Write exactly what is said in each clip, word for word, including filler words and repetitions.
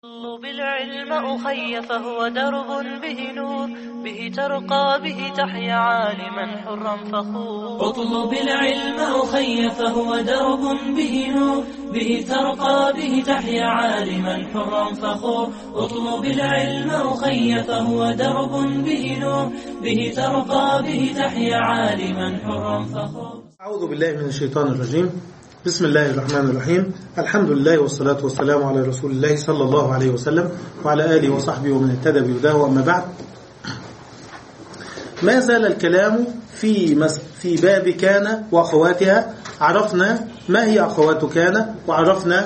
اطلب العلم أخي فهو درب به نور، به ترقى به تحيا عالما حرا فخور. اطلب العلم أخي فهو درب به نور، به ترقى به تحيا عالما حرا فخور. اطلب العلم أخي فهو درب به نور، به ترقى به تحيا عالما حرا فخور. أعوذ بالله من الشيطان الرجيم. بسم الله الرحمن الرحيم. الحمد لله والصلاة والسلام على رسول الله صلى الله عليه وسلم وعلى آله وصحبه ومن اهتدى بهداه. أما بعد، ما زال الكلام في مس في باب كان وأخواتها. عرفنا ما هي أخوات كان، وعرفنا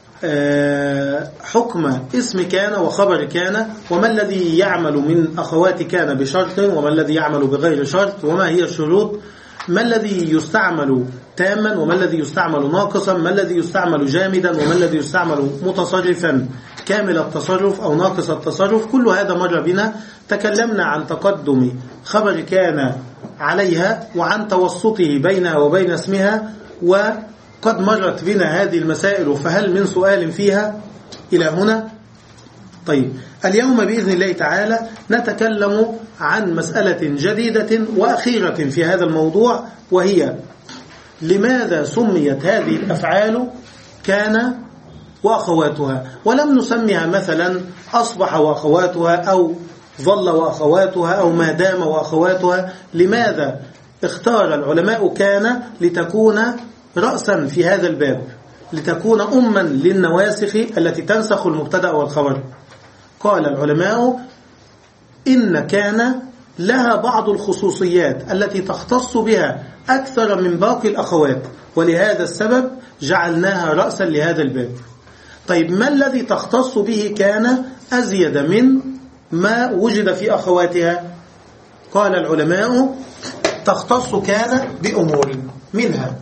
حكم اسم كان وخبر كان، وما الذي يعمل من أخوات كان بشرط وما الذي يعمل بغير شرط، وما هي الشروط، ما الذي يستعمل تاما وما الذي يستعمل ناقصا، ما الذي يستعمل جامدا وما الذي يستعمل متصرفا كامل التصرف أو ناقص التصرف. كل هذا مر بنا. تكلمنا عن تقدم خبر كان عليها وعن توسطه بينها وبين اسمها، وقد مرت بنا هذه المسائل، فهل من سؤال فيها إلى هنا؟ طيب، اليوم بإذن الله تعالى نتكلم عن مسألة جديدة وأخيرة في هذا الموضوع، وهي لماذا سميت هذه الأفعال كان وأخواتها، ولم نسميها مثلا أصبح وأخواتها أو ظل وأخواتها أو ما دام وأخواتها؟ لماذا اختار العلماء كان لتكون رأسا في هذا الباب، لتكون أما للنواسخ التي تنسخ المبتدأ والخبر؟ قال العلماء إن كان لها بعض الخصوصيات التي تختص بها أكثر من باقي الأخوات، ولهذا السبب جعلناها رأسا لهذا الباب. طيب، ما الذي تختص به كان أزيد من ما وجد في أخواتها؟ قال العلماء تختص كان بأمور، منها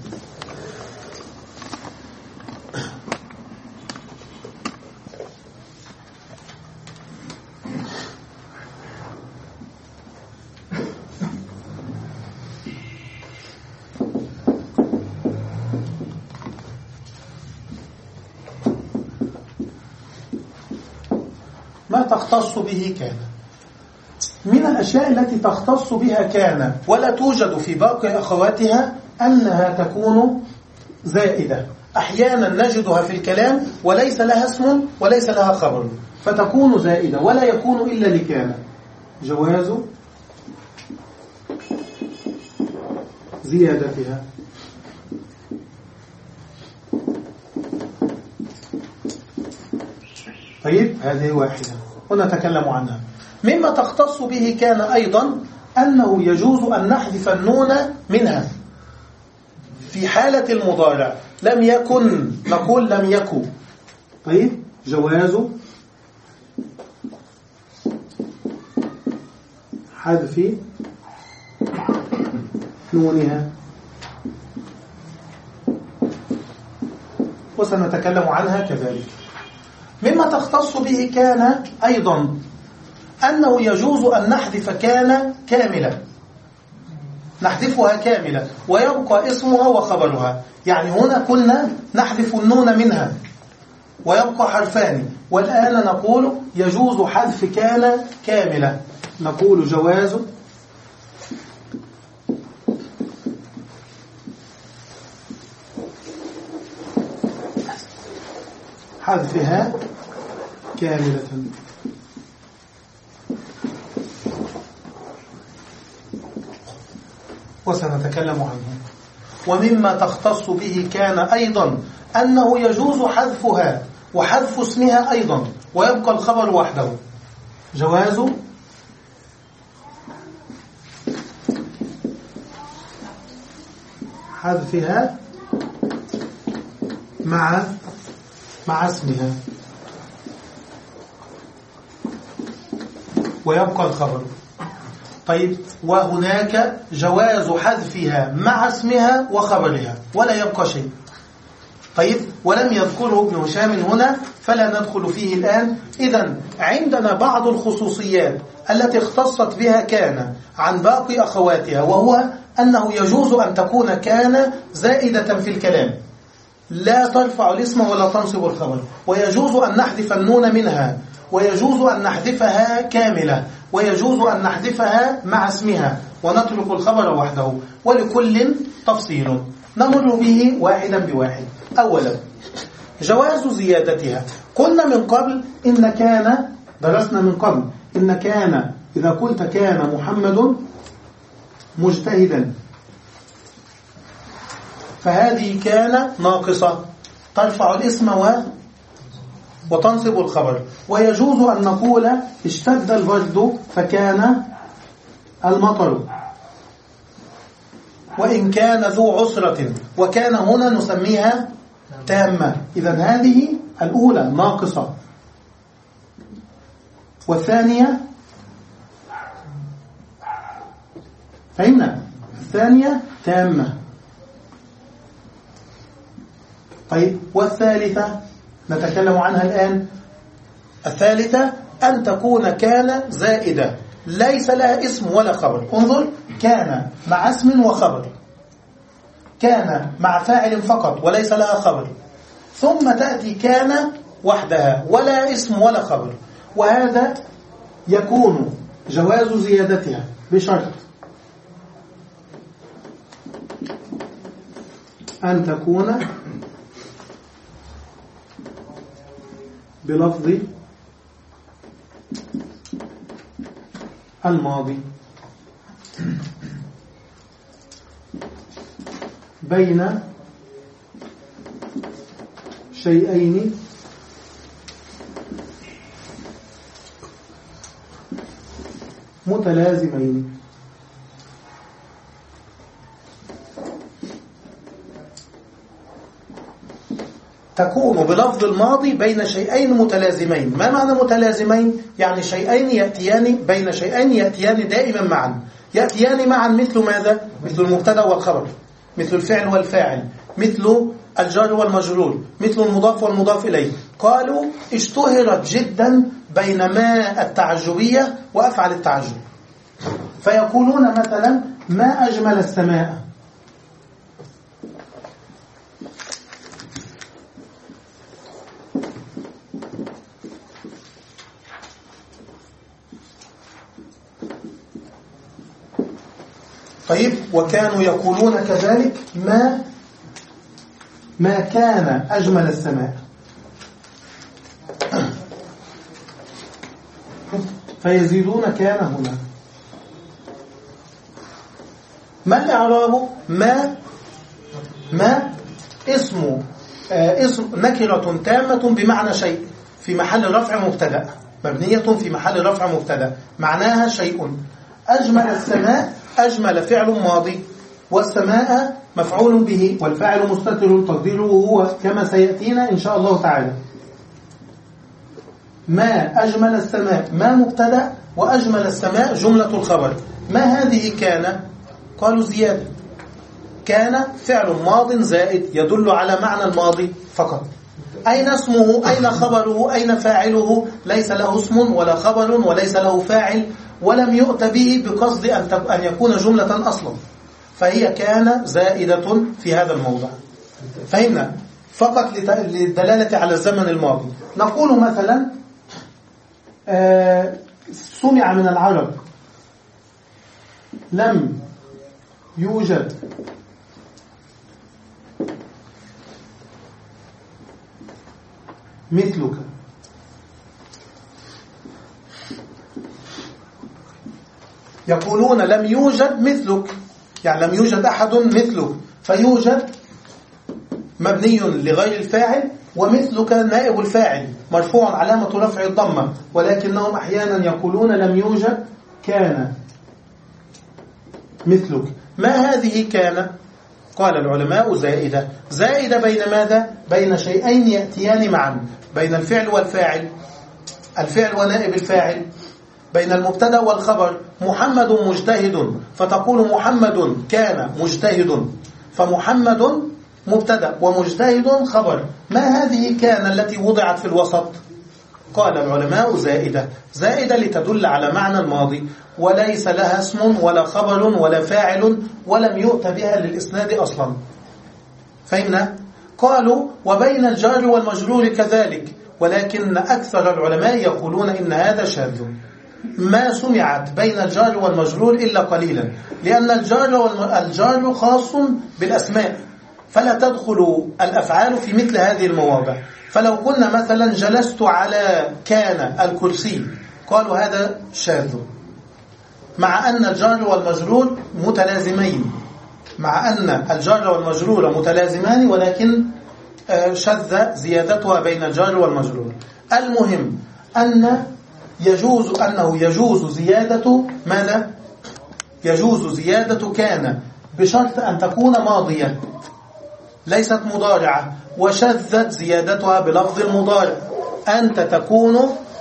ما تختص به كان. من الأشياء التي تختص بها كان ولا توجد في باقي أخواتها أنها تكون زائدة. أحيانا نجدها في الكلام وليس لها اسم وليس لها خبر، فتكون زائدة ولا يكون إلا لكان. جواز زيادتها. طيب، هذه واحدة ونتكلم عنها. مما تختص به كان أيضا أنه يجوز أن نحذف النون منها في حالة المضارع. لم يكن نقول لم يكن. طيب، جواز حذف نونها، وسنتكلم عنها كذلك. مما تختص به كان أيضا أنه يجوز أن نحذف كان كاملة، نحذفها كاملة ويبقى اسمها وخبرها. يعني هنا كنا نحذف النون منها ويبقى حرفان، والآن نقول يجوز حذف كان كاملة. نقول جواز حذفها كاملة. وسنتكلم عنه. ومما تختص به كان أيضا أنه يجوز حذفها وحذف اسمها أيضا ويبقى الخبر وحده. جواز حذفها مع مع اسمها ويبقى الخبر. طيب، وهناك جواز حذفها مع اسمها وخبرها ولا يبقى شيء. طيب، ولم يذكره ابن هشام هنا فلا ندخل فيه الآن. إذن عندنا بعض الخصوصيات التي اختصت بها كان عن باقي أخواتها، وهو أنه يجوز أن تكون كان زائدة في الكلام. لا ترفع الاسم ولا تنصب الخبر، ويجوز أن نحذف النون منها، ويجوز أن نحذفها كاملة، ويجوز أن نحذفها مع اسمها ونترك الخبر وحده، ولكل تفصيل نمر به واحدا بواحد. أولا جواز زيادتها. قلنا من قبل إن كان، درسنا من قبل إن كان إذا قلت كان محمد مجتهدا فهذه كان ناقصة ترفع الاسم و وتنصب الخبر. ويجوز أن نقول اشتد البرد فكان المطر، وإن كان ذو عسرة، وكان هنا نسميها تامة. إذن هذه الأولى ناقصة، والثانية فهمنا الثانية تامة. طيب والثالثة نتكلم عنها الآن. الثالثة أن تكون كان زائدة ليس لها اسم ولا خبر. انظر، كان مع اسم وخبر، كان مع فاعل فقط وليس لها خبر، ثم تأتي كان وحدها ولا اسم ولا خبر، وهذا يكون جواز زيادتها بشرط أن تكون بلفظ الماضي بين شيئين متلازمين. تكون بلفظ الماضي بين شيئين متلازمين. ما معنى متلازمين؟ يعني شيئين يأتيان بين شيئين يأتيان دائما معا. يأتيان معا مثل ماذا؟ مثل المبتدا والخبر، مثل الفعل والفاعل، مثل الجار والمجرور، مثل المضاف والمضاف إليه. قالوا اشتهرت جدا بين ما التعجبية وأفعل التعجب، فيقولون مثلا ما أجمل السماء، طيب. وكانوا يقولون كذلك ما ما كان أجمل السماء، فيزيدون كان هنا. ما الإعراب؟ ما ما اسم آه اسم نكرة تامة بمعنى شيء في محل رفع مبتدأ، مبنية في محل رفع مبتدأ، معناها شيء. أجمل السماء، أجمل فعل ماضي، والسماء مفعول به، والفاعل مستتر تقديره هو كما سيأتينا إن شاء الله تعالى. ما أجمل السماء ما مبتدأ، وأجمل السماء جملة الخبر. ما هذه كان؟ قالوا زيادة. كان فعل ماض زائد يدل على معنى الماضي فقط. أين اسمه؟ أين خبره؟ أين فاعله؟ ليس له اسم ولا خبر وليس له فاعل، ولم يؤت به بقصد أن يكون جملة أصلا، فهي كان زائدة في هذا الموضع. فهمنا؟ فقط للدلالة على الزمن الماضي. نقول مثلا آه سمع من العرب لم يوجد مثلك. يقولون لم يوجد مثلك، يعني لم يوجد أحد مثلك، فيوجد مبني لغير الفاعل، ومثلك نائب الفاعل مرفوع علامة رفع الضمة، ولكنهم أحيانا يقولون لم يوجد كان مثلك. ما هذه كان؟ قال العلماء زائدة. زائدة بين ماذا؟ بين شيئين يأتيان معا، بين الفعل والفاعل، الفعل ونائب الفاعل، بين المبتدا والخبر. محمد مجتهد، فتقول محمد كان مجتهد، فمحمد مبتدا ومجتهد خبر. ما هذه كان التي وضعت في الوسط؟ قال العلماء زائدة. زائدة لتدل على معنى الماضي، وليس لها اسم ولا خبر ولا فاعل، ولم يؤت بها للإسناد أصلا. فهمنا؟ قالوا وبين الجار والمجرور كذلك، ولكن أكثر العلماء يقولون إن هذا شاذ، ما سمعت بين الجار والمجرور إلا قليلا، لأن الجار والجار خاص بالأسماء، فلا تدخل الأفعال في مثل هذه المواضع. فلو قلنا مثلا جلست على كان الكرسي، قالوا هذا شاذ، مع أن الجار والمجرور متلازمين، مع أن الجار والمجرور متلازمان، ولكن شذ زيادتها بين الجار والمجرور. المهم أن يجوز أنه يجوز زيادة ماذا؟ يجوز زيادة كان بشرط أن تكون ماضية ليست مضارعة، وشذت زيادتها بلفظ المضارع. أنت تكون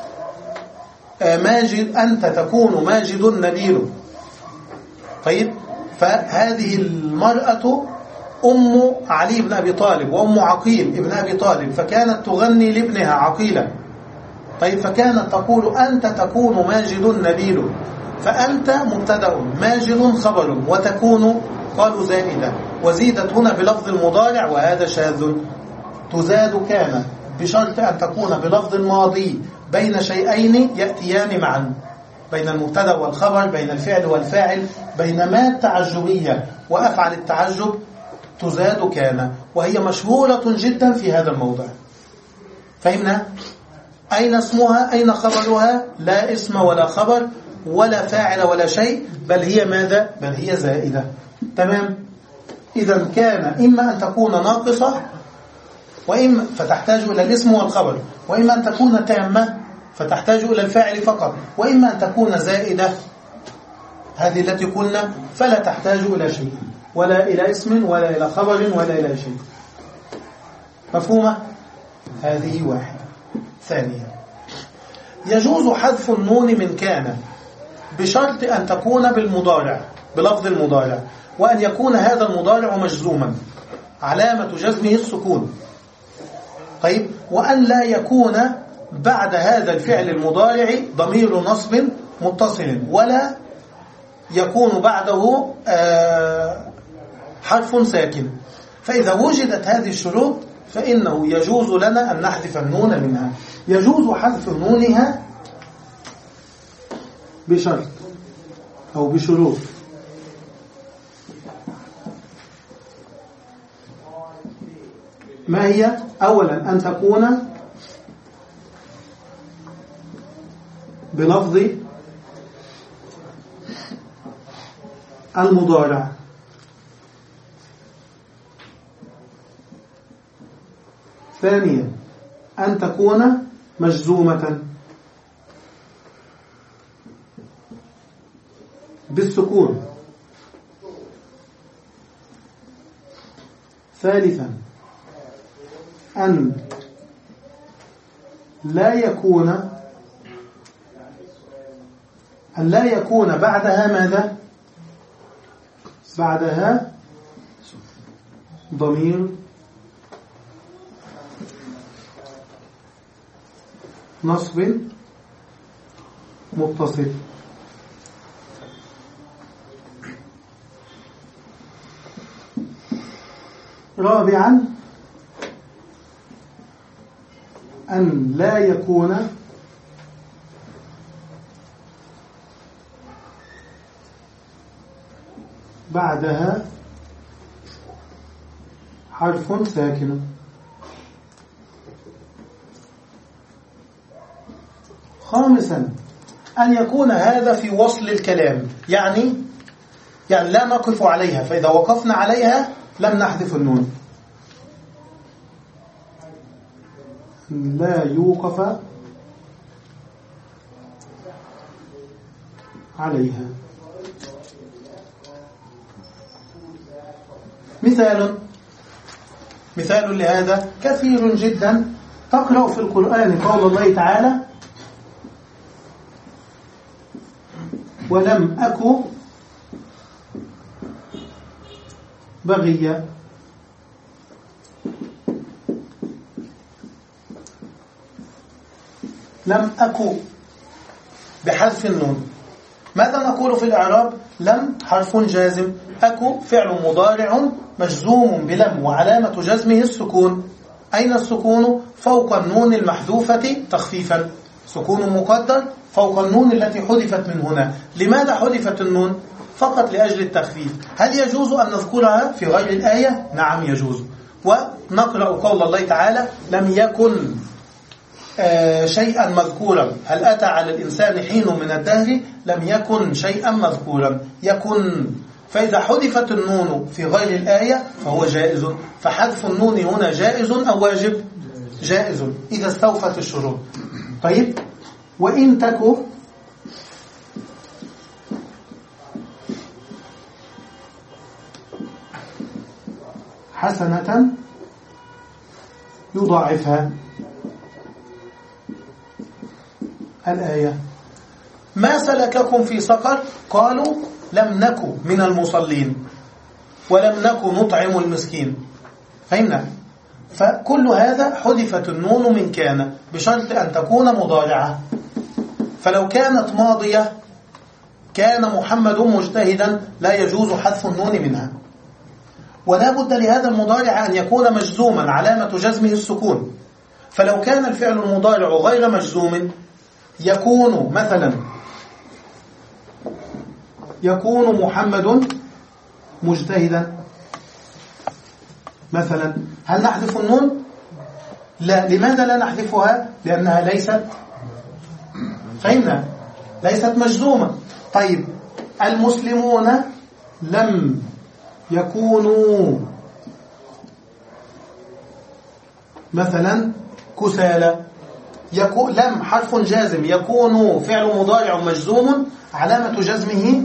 ماجد، أنت تكون ماجد نبيل. طيب، فهذه المرأة أم علي بن أبي طالب وأم عقيل ابن أبي طالب، فكانت تغني لابنها عقيلا. طيب، فكانت تقول أنت تكون ماجد نبيل، فأنت مبتدأ، ماجد خبر، وتكون قالوا زائدة، وزيدت هنا بلفظ المضارع، وهذا شاذ. تزاد كان بشرط أن تكون بلفظ الماضي بين شيئين يأتيان معا، بين المبتدأ والخبر، بين الفعل والفاعل، بين ما التعجبية وأفعل التعجب، تزاد كان، وهي مشهورة جدا في هذا الموضع. فهمنا؟ أين اسمها؟ أين خبرها؟ لا اسم ولا خبر ولا فاعل ولا شيء، بل هي ماذا؟ بل هي زائدة. تمام؟ إذا كان إما أن تكون ناقصة، وإما فتحتاج إلى الاسم والخبر، وإما أن تكون تامة فتحتاج إلى الفاعل فقط، وإما أن تكون زائدة، هذه التي قلنا فلا تحتاج إلى شيء، ولا إلى اسم ولا إلى خبر ولا إلى شيء. مفهومة؟ هذه واحدة. ثانيا، يجوز حذف النون من كان بشرط أن تكون بالمضارع، بلفظ المضارع، وأن يكون هذا المضارع مجزوما، علامة جزمه السكون. طيب، وأن لا يكون بعد هذا الفعل المضارع ضمير نصب متصل، ولا يكون بعده حرف ساكن. فإذا وجدت هذه الشروط فإنه يجوز لنا أن نحذف النون منها. يجوز حذف نونها بشرط أو بشروط. ما هي؟ أولا أن تكون بلفظ المضارع. ثانيا أن تكون مجزومة بالسكون. ثالثا أن لا يكون أن لا يكون بعدها ماذا؟ بعدها ضمير نصب متصل. رابعا أن لا يكون بعدها حرف ساكن. خامسا أن يكون هذا في وصل الكلام، يعني يعني لا نقف عليها، فإذا وقفنا عليها لم نحذف النون. لا يوقف عليها. مثال مثال لهذا كثير جدا. تقرأ في القرآن قول الله تعالى: ولم أك بغيا. لم أك بحذف النون. ماذا نقول في الإعراب؟ لم حرف جازم، أكو فعل مضارع مجزوم بلم وعلامة جزمه السكون. أين السكون؟ فوق النون المحذوفة تخفيفا، سكون مقدر فوق النون التي حذفت من هنا. لماذا حذفت النون؟ فقط لأجل التخفيف. هل يجوز أن نذكرها في غير الآية؟ نعم يجوز. ونقرأ قول الله تعالى لم يكن آه شيئا مذكورا، هل أتى على الإنسان حين من الدهر لم يكن شيئا مذكورا، يكن. فإذا حذفت النون في غير الآية فهو جائز. فحذف النون هنا جائز أو واجب؟ جائز إذا استوفت الشروط. طيب، وإن تكو حسنة يضاعفها. الآية ما سلككم في سقر؟ قالوا لم نكن من المصلين ولم نكن نطعم المسكين. فهمنا؟ فكل هذا حذفت النون من كان بشرط أن تكون مضارعة. فلو كانت ماضية كان محمد مجتهدا لا يجوز حذف النون منها. ولا بد لهذا المضارع أن يكون مجزوما علامة جزمه السكون. فلو كان الفعل المضارع غير مجزوم يكون مثلا يكون محمد مجتهدا مثلا، هل نحذف النون؟ لا. لماذا لا نحذفها؟ لأنها ليست، فهمنا، ليست مجزومة. طيب، المسلمون لم يكونوا مثلا كسالى. يكون لم حرف جازم، يكون فعل مضارع مجزوم علامة جزمه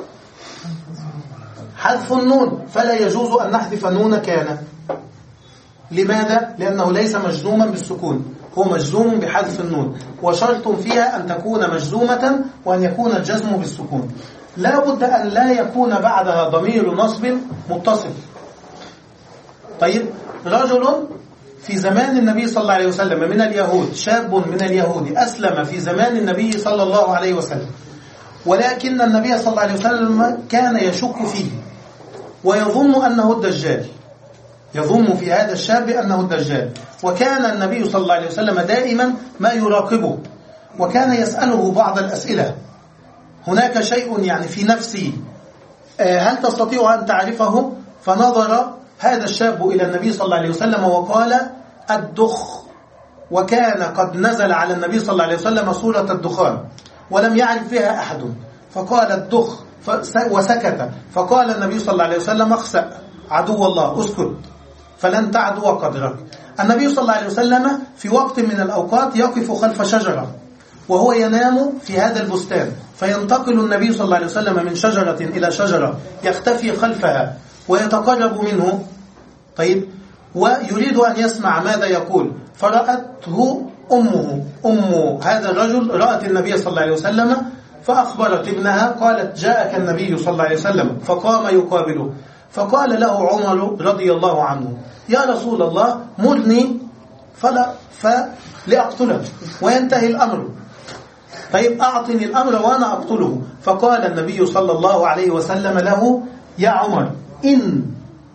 حذف النون، فلا يجوز أن نحذف نون كان. لماذا؟ لأنه ليس مجزوما بالسكون، هو مجزوم بحذف النون، وشرط فيها أن تكون مجزومة وأن يكون الجزم بالسكون. لا بد أن لا يكون بعدها ضمير نصب متصل. طيب، رجل في زمان النبي صلى الله عليه وسلم من اليهود، شاب من اليهود أسلم في زمان النبي صلى الله عليه وسلم، ولكن النبي صلى الله عليه وسلم كان يشك فيه ويظن أنه الدجال، يظن في هذا الشاب أنه الدجال. وكان النبي صلى الله عليه وسلم دائما ما يراقبه وكان يسأله بعض الأسئلة. هناك شيء يعني في نفسي، هل تستطيع أن تعرفه؟ فنظر هذا الشاب إلى النبي صلى الله عليه وسلم وقال الدخ، وكان قد نزل على النبي صلى الله عليه وسلم سورة الدخان ولم يعرف بها أحد، فقال الدخ وسكت. فقال النبي صلى الله عليه وسلم اخسأ عدو الله، اسكت فلن تعدو قدرك. النبي صلى الله عليه وسلم في وقت من الأوقات يقف خلف شجرة وهو ينام في هذا البستان، فينتقل النبي صلى الله عليه وسلم من شجرة إلى شجرة يختفي خلفها ويتقرب منه. طيب، ويريد أن يسمع ماذا يقول، فرأته أمه، أم هذا الرجل رأت النبي صلى الله عليه وسلم فأخبرت ابنها، قالت جاءك النبي صلى الله عليه وسلم، فقام يقابله. فقال له عمر رضي الله عنه يا رسول الله مرني فلا فلأقتله وينتهي الأمر. طيب، أعطني الأمر وأنا أقتله. فقال النبي صلى الله عليه وسلم له يا عمر إن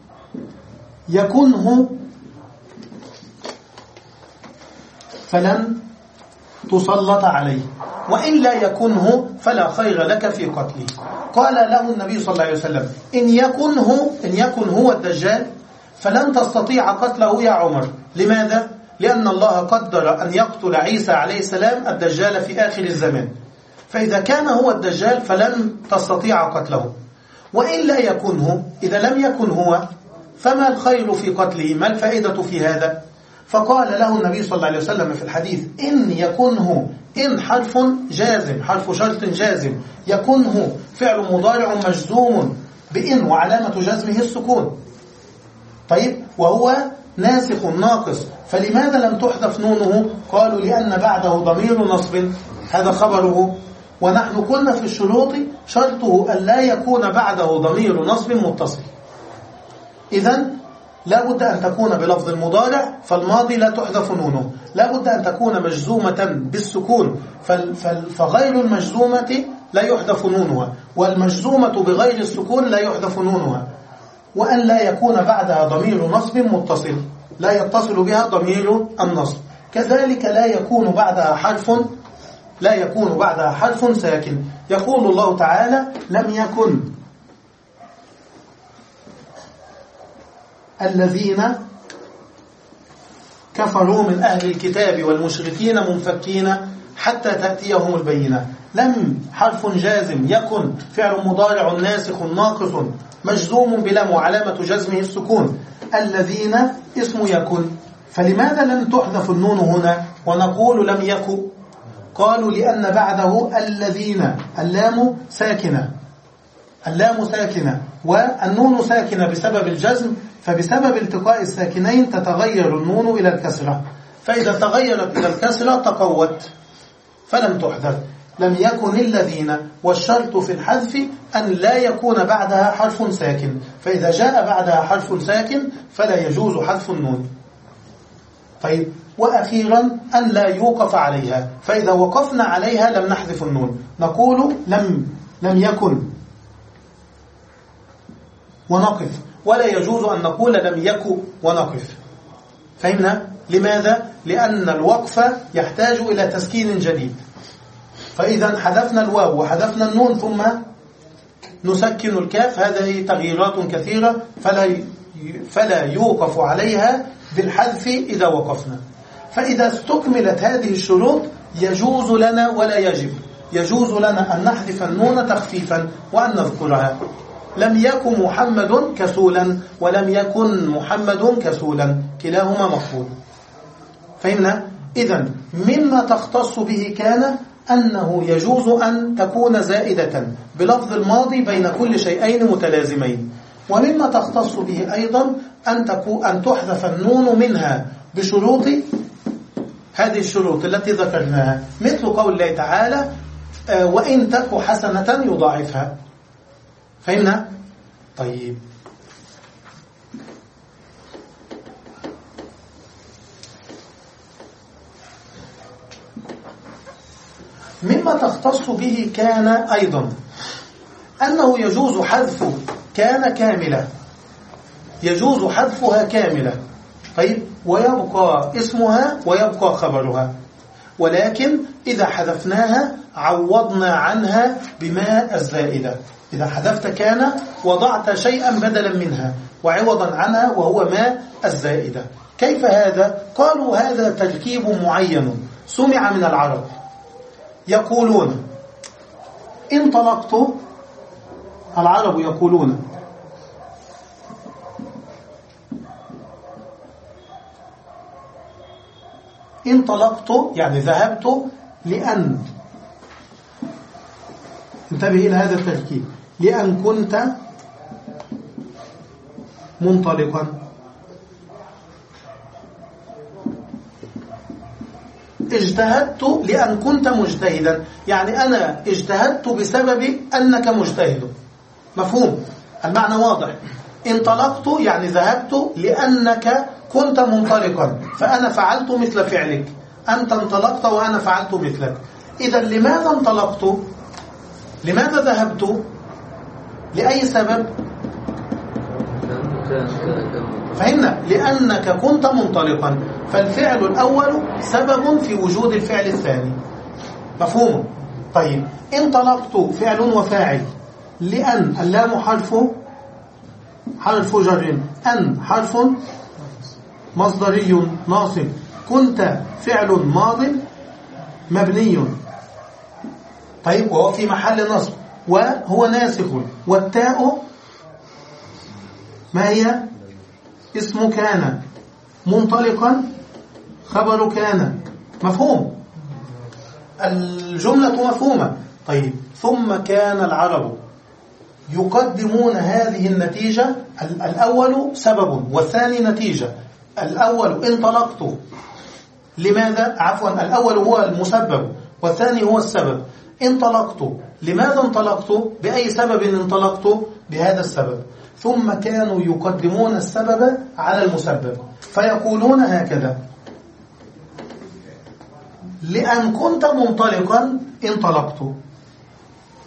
يكنه فلن تسلط عليه، وإن لا يكنه فلا خير لك في قتله. قال له النبي صلى الله عليه وسلم إن يكنه إن يكن هو الدجال فلن تستطيع قتله يا عمر. لماذا؟ لأن الله قدر أن يقتل عيسى عليه السلام الدجال في آخر الزمان، فإذا كان هو الدجال فلن تستطيع قتله. وإن لا يكنه، إذا لم يكن هو فما الخير في قتله؟ ما الفائدة في هذا؟ فقال له النبي صلى الله عليه وسلم في الحديث إن يكنه، إن حرف جازم، حرف شرط جازم، يكنه فعل مضارع مجزوم بإن وعلامة جزمه السكون. طيب، وهو ناسخ ناقص، فلماذا لم تحذف نونه؟ قالوا لأن بعده ضمير نصب، هذا خبره. ونحن قلنا في الشروط شرطه أن لا يكون بعده ضمير نصب متصل. إذن لا بد أن تكون بلفظ المضارع، فالماضي لا تحذف نونه. لا بد أن تكون مجزومة بالسكون، فغير المجزومة لا يحذف نونها، والمجزومة بغير السكون لا يحذف نونها، وأن لا يكون بعدها ضمير نصب متصل لا يتصل بها ضمير النصب، كذلك لا يكون بعدها حرف لا يكون بعدها حرف ساكن. يقول الله تعالى: لم يكن الذين كفروا من أهل الكتاب والمشركين منفكين حتى تأتيهم البينة. لم حرف جازم، يكن فعل مضارع ناسخ ناقص مجزوم بلم وعلامة جزمه السكون، الذين اسم يكن. فلماذا لم تحذف النون هنا ونقول لم يكن؟ قالوا لأن بعده الذين، اللام ساكنة اللام ساكنة والنون ساكنة بسبب الجزم، فبسبب التقاء الساكنين تتغير النون إلى الكسرة، فإذا تغيرت إلى الكسرة تقوت فلم تحذف. لم يكن الذين، والشرط في الحذف أن لا يكون بعدها حرف ساكن، فإذا جاء بعدها حرف ساكن فلا يجوز حذف النون. طيب، وأخيرا أن لا يوقف عليها، فإذا وقفنا عليها لم نحذف النون، نقول لم لم يكن ونقف، ولا يجوز أن نقول لم يكن ونقف. فهمنا؟ لماذا؟ لأن الوقف يحتاج إلى تسكين جديد، فإذا حذفنا الواو وحذفنا النون ثم نسكن الكاف، هذه تغييرات كثيرة فلا فلا يوقف عليها بالحذف إذا وقفنا. فإذا استكملت هذه الشروط يجوز لنا ولا يجب. يجوز لنا أن نحذف النون تخفيفا وأن نذكرها. لم يكن محمد كسولا ولم يكن محمد كسولا، كلاهما مفعول. فهمنا؟ إذن مما تختص به كان أنه يجوز أن تكون زائدة بلفظ الماضي بين كل شيئين متلازمين، ومما تختص به أيضا أن تكون أن تحذف النون منها بشروط هذه الشروط التي ذكرناها، مثل قول الله تعالى: وإن تك حسنة يضاعفها. فهمنا؟ طيب، مما تختص به كان أيضا أنه يجوز حذف كان كاملة، يجوز حذفها كاملة. طيب، ويبقى اسمها ويبقى خبرها، ولكن إذا حذفناها عوضنا عنها بما الزائدة. إذا حذفت كان وضعت شيئا بدلا منها وعوضا عنها وهو ما الزائدة. كيف هذا؟ قالوا هذا تركيب معين سمع من العرب، يقولون انطلقت، العرب يقولون انطلقت يعني ذهبت لأن، انتبه إلى هذا التركيب، لأن كنت منطلقا. اجتهدت لأن كنت مجتهدا، يعني أنا اجتهدت بسبب أنك مجتهد. مفهوم؟ المعنى واضح. انطلقت يعني ذهبت لأنك كنت منطلقا، فأنا فعلت مثل فعلك، أنت انطلقت وأنا فعلت مثلك. إذا لماذا انطلقت؟ لماذا ذهبت؟ لأي سبب؟ فهمنا؟ لأنك كنت منطلقا، فالفعل الأول سبب في وجود الفعل الثاني. مفهوم؟ طيب، انطلقت فعل وفاعل، لأن اللام حرف حرف جر، أن حرف مصدري ناصب، كنت فعل ماض مبني، طيب، وهو في محل نصب وهو ناسخ، والتاء ما هي؟ اسم كان، منطلقا خبر كان. مفهوم؟ الجملة مفهومة. طيب، ثم كان العرب يقدمون هذه النتيجة، الأول سبب والثاني نتيجة. الأول انطلقت، لماذا؟ عفوا، الأول هو المسبب والثاني هو السبب. انطلقت، لماذا انطلقت؟ بأي سبب انطلقت؟ بهذا السبب. ثم كانوا يقدمون السبب على المسبب، فيقولون هكذا: لأن كنت منطلقا انطلقت،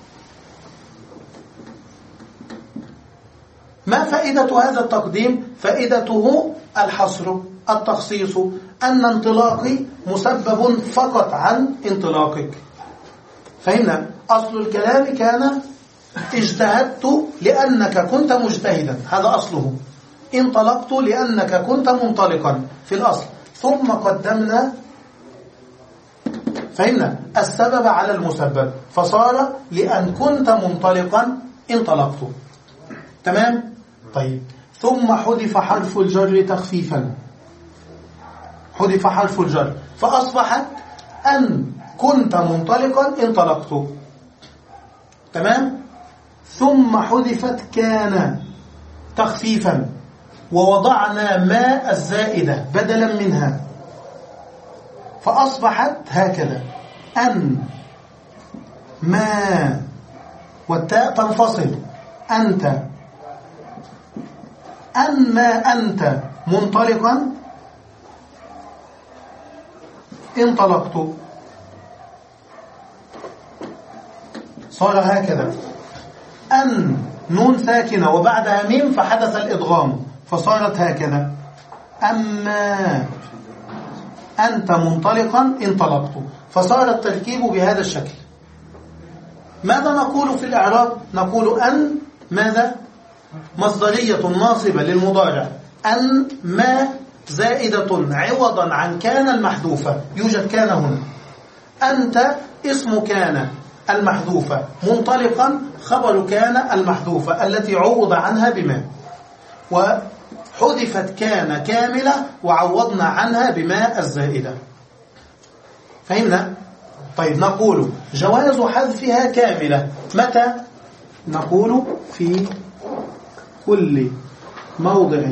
ما فائدة هذا التقديم؟ فائدته الحصر، التخصيص، أن انطلاقي مسبب فقط عن انطلاقك. فهمنا؟ أصل الكلام كان اجتهدت لأنك كنت مجتهدا، هذا أصله. انطلقت لأنك كنت منطلقا في الأصل، ثم قدمنا فهمنا السبب على المسبب، فصار لأن كنت منطلقا انطلقت. تمام؟ طيب، ثم حذف حرف الجر تخفيفا، حذف حرف الجر فأصبحت أن كنت منطلقا انطلقت. تمام؟ ثم حذفت كان تخفيفا، ووضعنا ما الزائدة بدلا منها، فأصبحت هكذا أن ما، والتاء تنفصل، أنت، أن ما أنت منطلقا انطلقت، صار هكذا. أن نون ساكنة وبعدها ميم فحدث الإدغام فصارت هكذا أما أنت منطلقا انطلقت، فصار التركيب بهذا الشكل. ماذا نقول في الإعراب؟ نقول أن ماذا؟ مصدرية ناصبة للمضارع، أن ما زائدة عوضا عن كان المحذوفة، يوجد كان هنا. أنت اسم كان المحذوفة، منطلقا خبر كان المحذوفة التي عوض عنها بما، وحذفت كان كاملة وعوضنا عنها بما الزائدة. فهمنا؟ طيب، نقول جواز حذفها كاملة متى؟ نقول في كل موضع،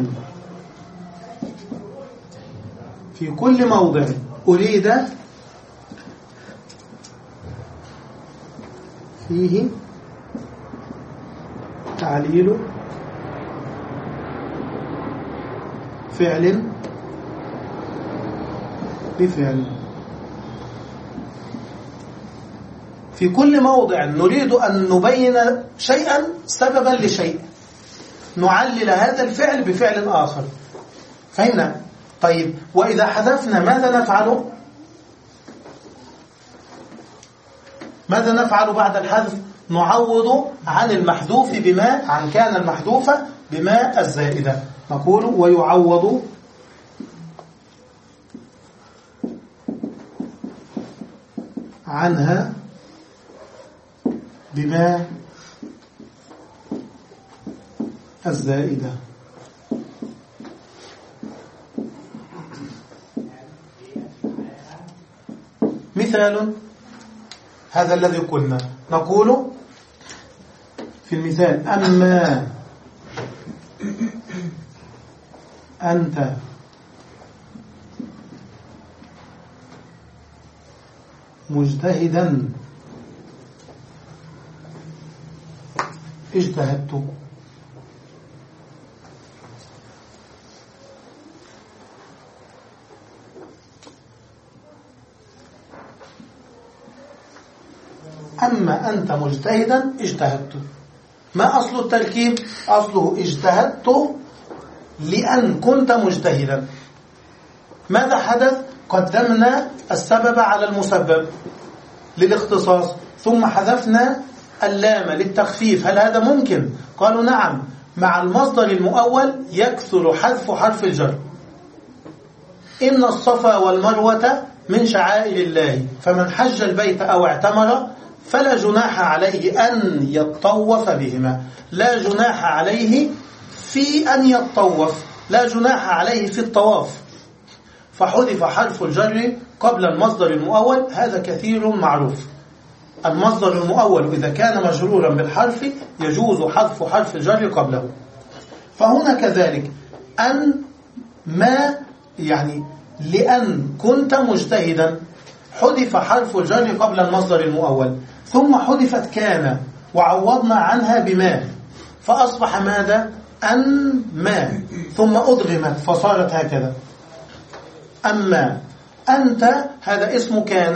في كل موضع أريد فيه تعليل فعل بفعل. في كل موضع نريد أن نبين شيئا سببا لشيء، نعلل هذا الفعل بفعل آخر. فهمنا؟ طيب، وإذا حذفنا ماذا نفعل؟ ماذا نفعل بعد الحذف؟ نعوض عن المحذوف بما، عن كان المحذوفة بما الزائدة. نقول ويعوض عنها بما الزائدة. مثال هذا الذي قلنا، نقول في المثال أما أنت مجتهدا اجتهدت. أما أنت مجتهدا اجتهدت. ما أصل التركيب؟ أصله اجتهدت لأن كنت مجتهدا. ماذا حدث؟ قدمنا السبب على المسبب للاختصاص، ثم حذفنا اللام للتخفيف. هل هذا ممكن؟ قالوا نعم، مع المصدر المؤول يكثر حذف حرف الجر. إن الصفا والمروة من شعائر الله، فمن حج البيت أو اعتمر فلا جناح عليه أن يطوف بهما. لا جناح عليه في أن يطوف، لا جناح عليه في الطواف. فحذف حرف الجر قبل المصدر المؤول، هذا كثير معروف. المصدر المؤول إذا كان مجرورا بالحرف يجوز حذف حرف الجر قبله. فهنا كذلك أن ما، يعني لأن كنت مجتهدا حذف حرف الجر قبل المصدر المؤول، ثم حذفت كان وعوضنا عنها بما، فأصبح ماذا؟ أن ما، ثم أدغمت فصارت هكذا. أما أنت هذا اسم كان،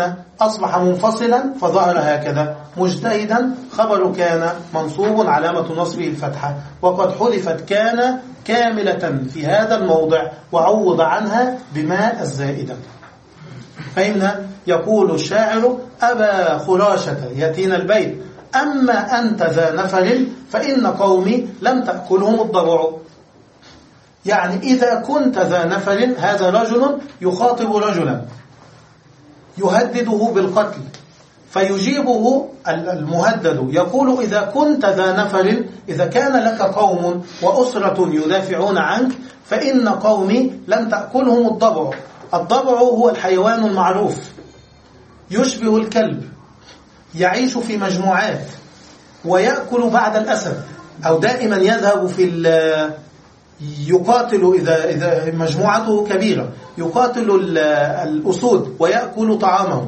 أصبح منفصلا فظهر هكذا. مجتهدا خبر كان منصوب علامة نصبه الفتحة، وقد حذفت كان كاملة في هذا الموضع وعوض عنها بماء الزائدة. فهمنا؟ يقول الشاعر أبا خراشة يأتينا البيت: أما أنت ذا نفر فإن قومي لم تأكلهم الضبع. يعني إذا كنت ذا نفر، هذا رجل يخاطب رجلا يهدده بالقتل، فيجيبه المهدد يقول: إذا كنت ذا نفر، إذا كان لك قوم وأسرة يدافعون عنك، فإن قومي لم تأكلهم الضبع. الضبع هو الحيوان المعروف، يشبه الكلب، يعيش في مجموعات ويأكل بعد الأسد، أو دائما يذهب في يقاتل إذا إذا مجموعته كبيرة، يقاتل الأسود ويأكل طعامهم.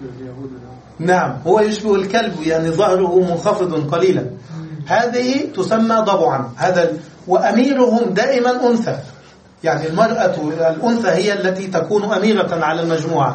نعم، هو يشبه الكلب، يعني ظهره منخفض قليلا. هذه تسمى ضبعا. هذا وأميرهم دائما أنثى، يعني المرأة الأنثى هي التي تكون أميرة على المجموعة.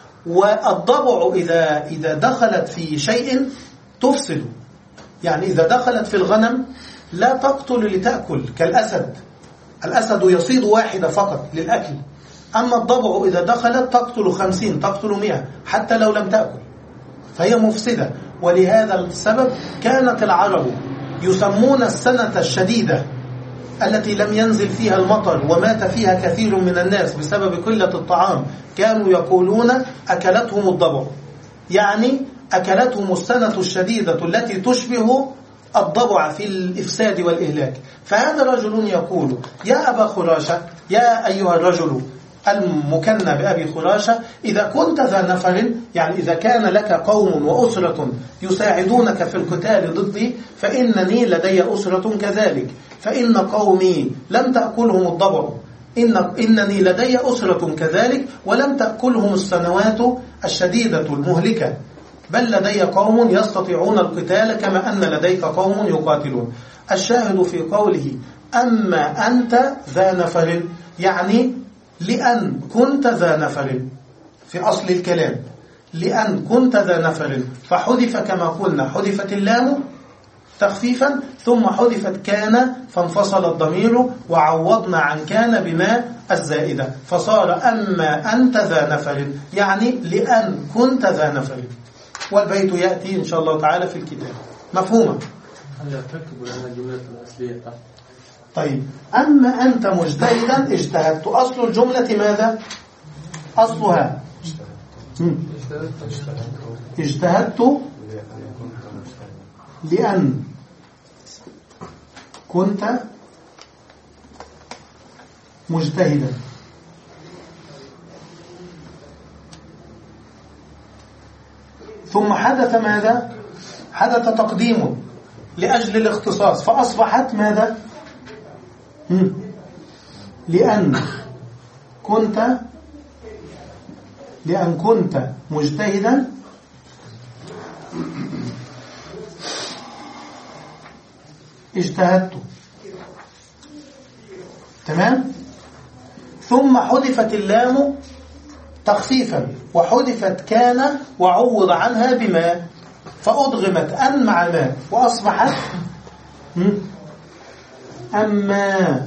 والضبع إذا إذا دخلت في شيء تفسد، يعني إذا دخلت في الغنم لا تقتل لتأكل كالأسد. الأسد يصيد واحدة فقط للأكل، أما الضبع إذا دخلت تقتل خمسين، تقتل مئة حتى لو لم تأكل، فهي مفسدة. ولهذا السبب كانت العرب يسمون السنة الشديدة التي لم ينزل فيها المطر ومات فيها كثير من الناس بسبب قلة الطعام، كانوا يقولون أكلتهم الضبع، يعني أكلتهم السنة الشديدة التي تشبه الضبع في الإفساد والإهلاك. فهذا رجل يقول: يا أبا خراشة، يا أيها الرجل المكنى بأبي خراشة، إذا كنت ذا نفر، يعني إذا كان لك قوم وأسرة يساعدونك في القتال ضدي، فإنني لدي أسرة كذلك، فإن قومي لم تأكلهم الضبع، إن إنني لدي أسرة كذلك ولم تأكلهم السنوات الشديدة المهلكة، بل لدي قوم يستطيعون القتال كما أن لديك قوم يقاتلون. الشاهد في قوله: أما أنت ذا نفر، يعني لأن كنت ذا نفر في أصل الكلام، لأن كنت ذا نفر، فحذف كما قلنا، حذفت اللام تخفيفا، ثم حذفت كان فانفصل الضمير، وعوضنا عن كان بما الزائدة، فصار أما أنت ذا نفر، يعني لأن كنت ذا نفر. والبيت يأتي إن شاء الله تعالى في الكتاب. مفهومة؟ هل تكتب لنا الجملة الأصلية؟ طيب، أما أنت مجتهدا اجتهدت، أصل الجملة ماذا؟ أصلها اجتهدت لأن كنت مجتهدا. ثم حدث ماذا؟ حدث تقديم لأجل الاختصاص، فأصبحت ماذا؟ لأن كنت لأن كنت مجتهدا اجتهدت. تمام؟ ثم حذفت اللام تخفيفا، وحذفت كان وعوض عنها بما، فأضغمت أن مع ما، وأصبحت أما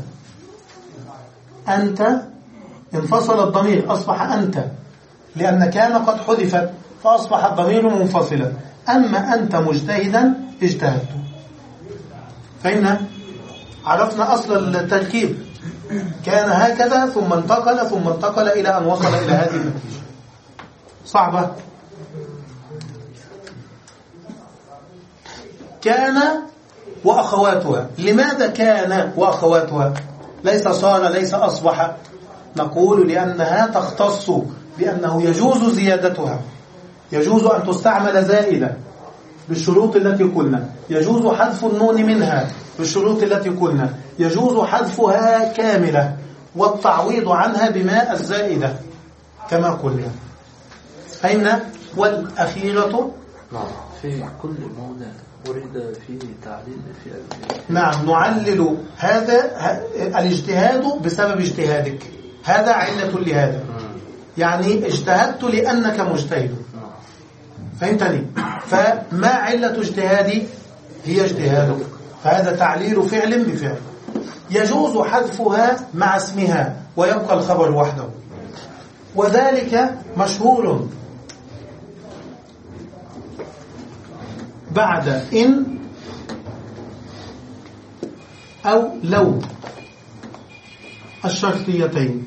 أنت، انفصل الضمير، أصبح أنت، لأن كان قد حذفت فأصبح الضمير منفصلا. أما أنت مجتهدا اجتهدت. فهمنا؟ عرفنا أصل التركيب، كان هكذا ثم انتقل ثم انتقل إلى أن وصل إلى هذه النتيجة. صعبة. كان وأخواتها. لماذا كان وأخواتها؟ ليس صار، ليس أصبح. نقول لأنها تختص بأنه يجوز زيادتها، يجوز أن تستعمل زائدة بالشروط التي قلنا، يجوز حذف النون منها بالشروط التي قلنا، يجوز حذفها كاملة والتعويض عنها بماء الزائدة كما قلنا. فهمنا؟ والأخيرة في كل موضع أريد فيه تعليل في نعم، نعلل هذا الاجتهاد بسبب اجتهادك، هذا علة لهذا، يعني اجتهدت لأنك مجتهد، فهمتني؟ فما علة اجتهادي؟ هي اجتهادك. فهذا تعليل فعل بفعل. يجوز حذفها مع اسمها ويبقى الخبر وحده، وذلك مشهور بعد إن أو لو الشرطيتين.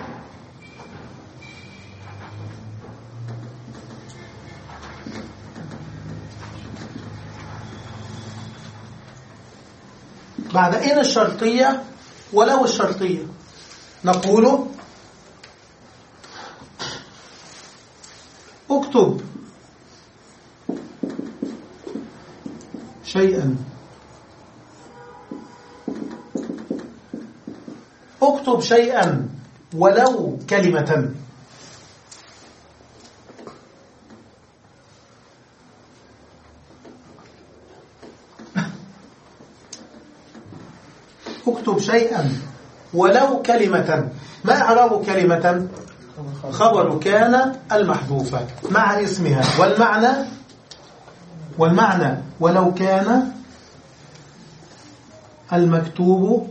بعد إن الشرطية ولو الشرطية نقول اكتب شيئا اكتب شيئا ولو كلمة. اكتب شيئا ولو كلمة. ما إعراب كلمة؟ خبر كان المحذوفة مع اسمها، والمعنى والمعنى ولو كان المكتوب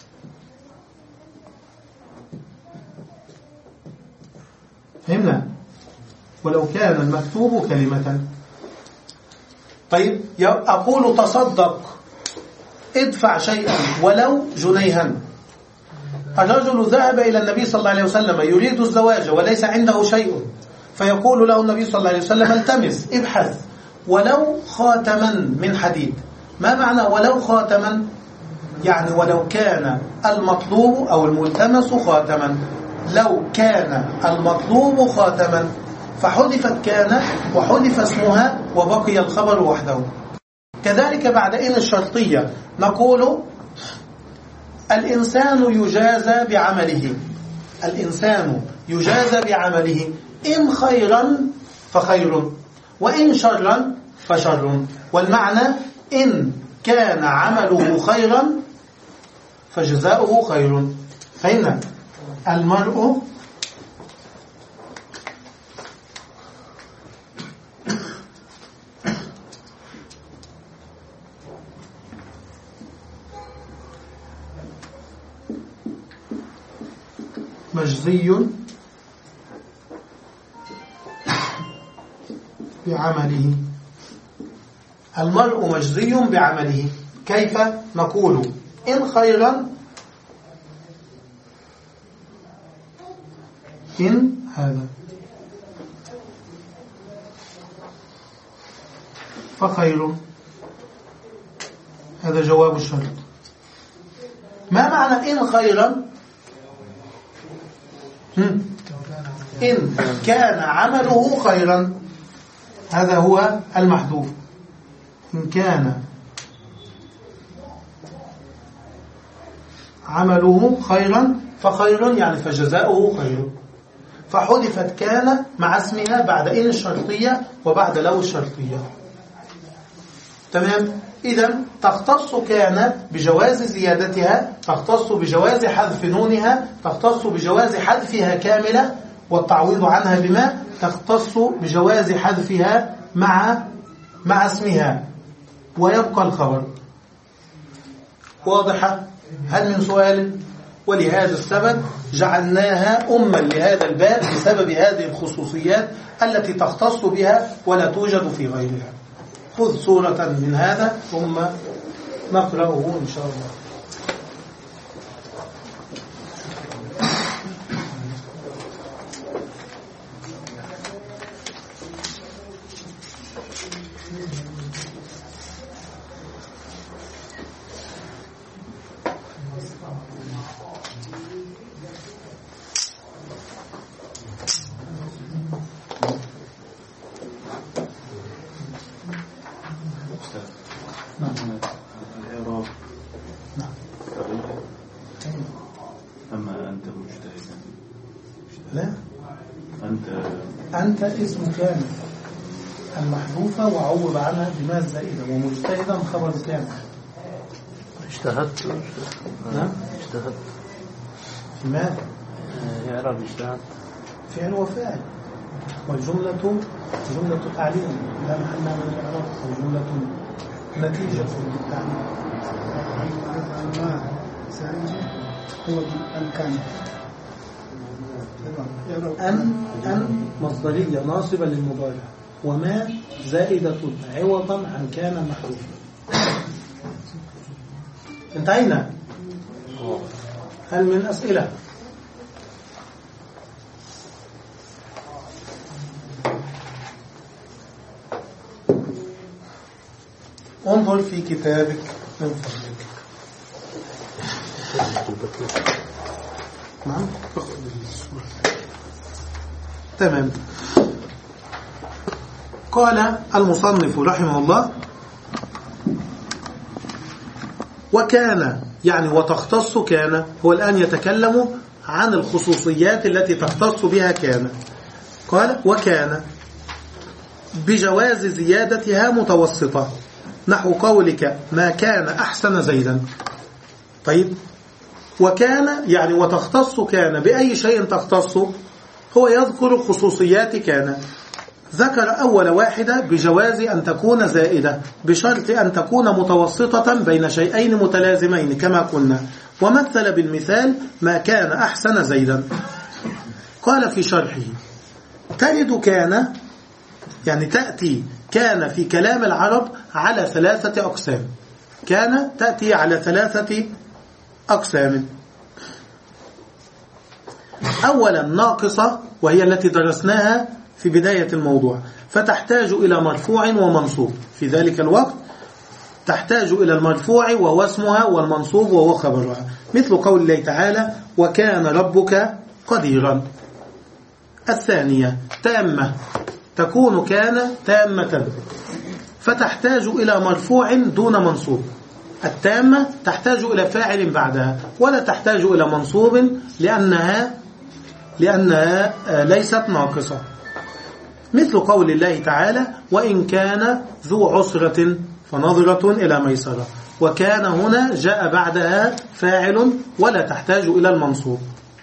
فهمنا؟ ولو كان المكتوب كلمة. طيب أقول تصدق ادفع شيئا ولو جنيها. الرجل ذهب إلى النبي صلى الله عليه وسلم يريد الزواج وليس عنده شيء، فيقول له النبي صلى الله عليه وسلم التمس ابحث ولو خاتما من حديد. ما معنى ولو خاتما؟ يعني ولو كان المطلوب أو الملتمس خاتما. لو كان المطلوب خاتما فحذفت كان وحذف اسمها وبقي الخبر وحده. كذلك بعد إن الشرطية نقول الإنسان يجازى بعمله. الإنسان يجازى بعمله إن خيرا فخير وإن شرا فشر. والمعنى إن كان عمله خيرا فجزاؤه خير. فهنا المرء مجزي بعمله. المرء مجزي بعمله. كيف نقول؟ إن خيرا إن هذا فخير. هذا جواب الشرط. ما معنى إن خيرا؟ إن كان عمله خيرا. هذا هو المحذوف. إن كان عمله خيرا فخير يعني فجزاؤه خير. فحذفت كان مع اسمها بعد إن الشرطية وبعد لو الشرطية. تمام. إذن تختص كان بجواز زيادتها، تختص بجواز حذف نونها، تختص بجواز حذفها كاملة والتعويض عنها بما، تختص بجواز حذفها مع مع اسمها ويبقى الخبر. واضحة؟ هل من سؤال؟ ولهذا السبب جعلناها أما لهذا الباب بسبب هذه الخصوصيات التي تختص بها ولا توجد في غيرها. خذ صورة من هذا ثم نقرأه إن شاء الله. أنت اسم كان المحذوفة وعوض عنها بما الزائدة، ومجتهدا خبر كان. اجتهدت. نعم اجتهدت. لماذا؟ يعرف اجتهد فعل وفاعل. والجملة جملة تعليم لا محل من الإعراب، والجملة نتيجة للتعليم. هو أن كان أن أن مصدرية ناصبة للمضارع، وما زائدة عوضا عن كان محذوفا. انتهينا. هل من أسئلة؟ انظر في كتابك من فضلك. نعم تمام. قال المصنف رحمه الله: وكان يعني وتختص كان. هو الآن يتكلم عن الخصوصيات التي تختص بها كان. قال: وكان بجواز زيادتها متوسطة، نحو قولك ما كان أحسن زيدا. طيب، وكان يعني وتختص كان بأي شيء تختص؟ هو يذكر خصوصيات كان. ذكر أول واحدة بجواز أن تكون زائدة بشرط أن تكون متوسطة بين شيئين متلازمين كما قلنا، ومثل بالمثال ما كان أحسن زيدا. قال في شرحه: ترد كان يعني تأتي كان في كلام العرب على ثلاثة أقسام. كان تأتي على ثلاثة أقسام. أولا ناقصة، وهي التي درسناها في بداية الموضوع، فتحتاج إلى مرفوع ومنصوب. في ذلك الوقت تحتاج إلى المرفوع وهو اسمها، والمنصوب وهو خبرها، مثل قول الله تعالى: وكان ربك قديرا. الثانية تامة، تكون كان تامة فتحتاج إلى مرفوع دون منصوب. التامة تحتاج إلى فاعل بعدها، ولا تحتاج إلى منصوب لأنها لأنها ليست ناقصة، مثل قول الله تعالى: وإن كان ذو عسرة فنظرة إلى ميسرة. وكان هنا جاء بعدها فاعل ولا تحتاج إلى المنصوب.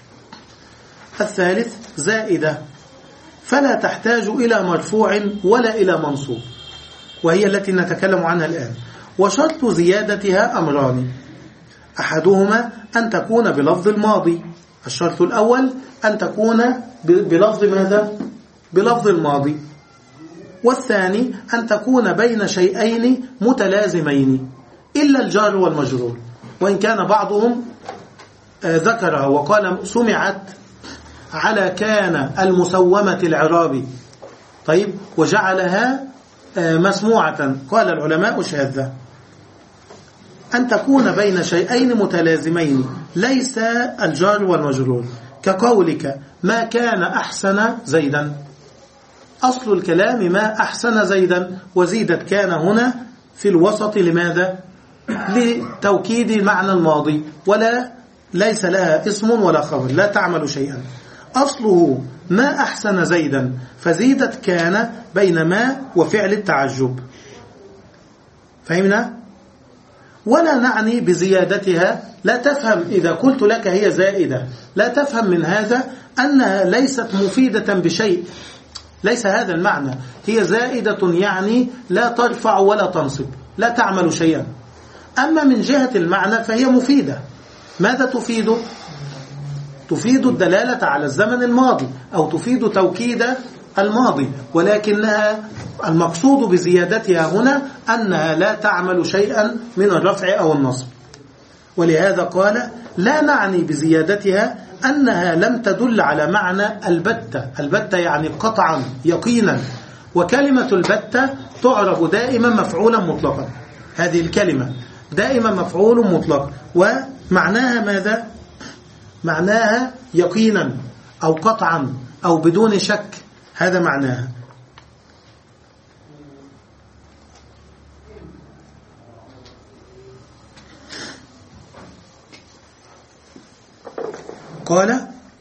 الثالث زائدة، فلا تحتاج إلى مرفوع ولا إلى منصوب، وهي التي نتكلم عنها الآن. وشرط زيادتها أمران: أحدهما أن تكون بلفظ الماضي. الشرط الأول أن تكون بلفظ ماذا؟ بلفظ الماضي. والثاني أن تكون بين شيئين متلازمين إلا الجار والمجرور، وإن كان بعضهم ذكرها وقال سمعت على كان المسومة العرابي. طيب، وجعلها مسموعة. قال العلماء شاذة. أن تكون بين شيئين متلازمين ليس الجار والمجرور، كقولك ما كان أحسن زيدا. أصل الكلام ما أحسن زيدا، وزيدت كان هنا في الوسط. لماذا؟ لتوكيد معنى الماضي، ولا ليس لها اسم ولا خبر، لا تعمل شيئا. أصله ما أحسن زيدا، فزيدت كان بين ما وفعل التعجب. فهمنا؟ ولا نعني بزيادتها، لا تفهم إذا قلت لك هي زائدة، لا تفهم من هذا أنها ليست مفيدة بشيء، ليس هذا المعنى. هي زائدة يعني لا ترفع ولا تنصب، لا تعمل شيئا. أما من جهة المعنى فهي مفيدة. ماذا تفيد؟ تفيد الدلالة على الزمن الماضي، أو تفيد توكيد الماضي، ولكنها المقصود بزيادتها هنا أنها لا تعمل شيئا من الرفع أو النصب. ولهذا قال: لا نعني بزيادتها أنها لم تدل على معنى البتة. البتة يعني قطعا يقينا، وكلمة البتة تعرب دائما مفعولا مطلقا. هذه الكلمة دائما مفعول مطلق، ومعناها ماذا؟ معناها يقينا أو قطعا أو بدون شك، هذا معناها. قال: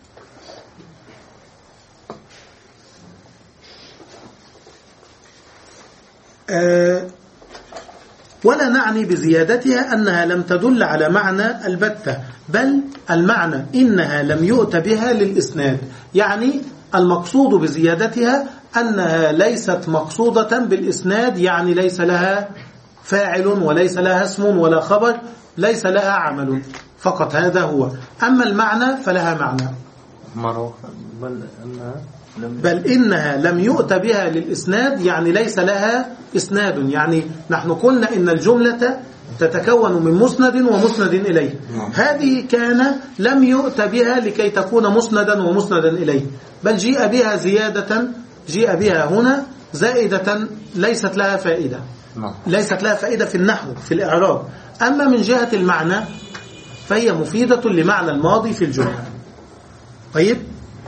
آه ولا نعني بزيادتها أنها لم تدل على معنى البتة، بل المعنى إنها لم يؤت بها للإسناد، يعني المقصود بزيادتها أنها ليست مقصودة بالإسناد، يعني ليس لها فاعل وليس لها اسم ولا خبر، ليس لها عمل، فقط هذا هو. أما المعنى فلها معنى. بل أنها لم, بل إنها لم يؤت بها للإسناد، يعني ليس لها إسناد. يعني نحن قلنا إن الجملة تتكون من مسند ومسند إليه. هذه كان لم يؤت بها لكي تكون مسندا ومسندا إليه، بل جيء بها زيادة، جيء بها هنا زائدة ليست لها فائدة، ليست لها فائدة في النحو في الإعراب. أما من جهة المعنى فهي مفيدة لمعنى الماضي في الجملة. طيب،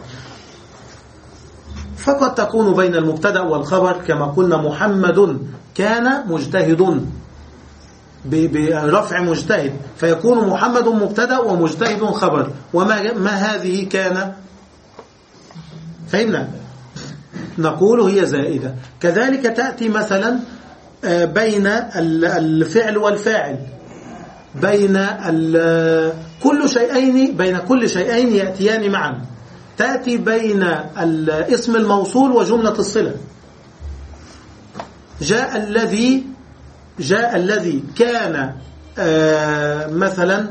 فقد تكون بين المبتدأ والخبر كما قلنا محمد كان مجتهد برفع مجتهد، فيكون محمد مبتدأ ومجتهد خبر. وما ما هذه كان؟ فهمنا؟ نقول هي زائدة. كذلك تأتي مثلا بين الفعل والفاعل، بين كل شيئين، بين كل شيئين يأتيان معا. تأتي بين الاسم الموصول وجملة الصلة. جاء الذي جاء الذي كان مثلا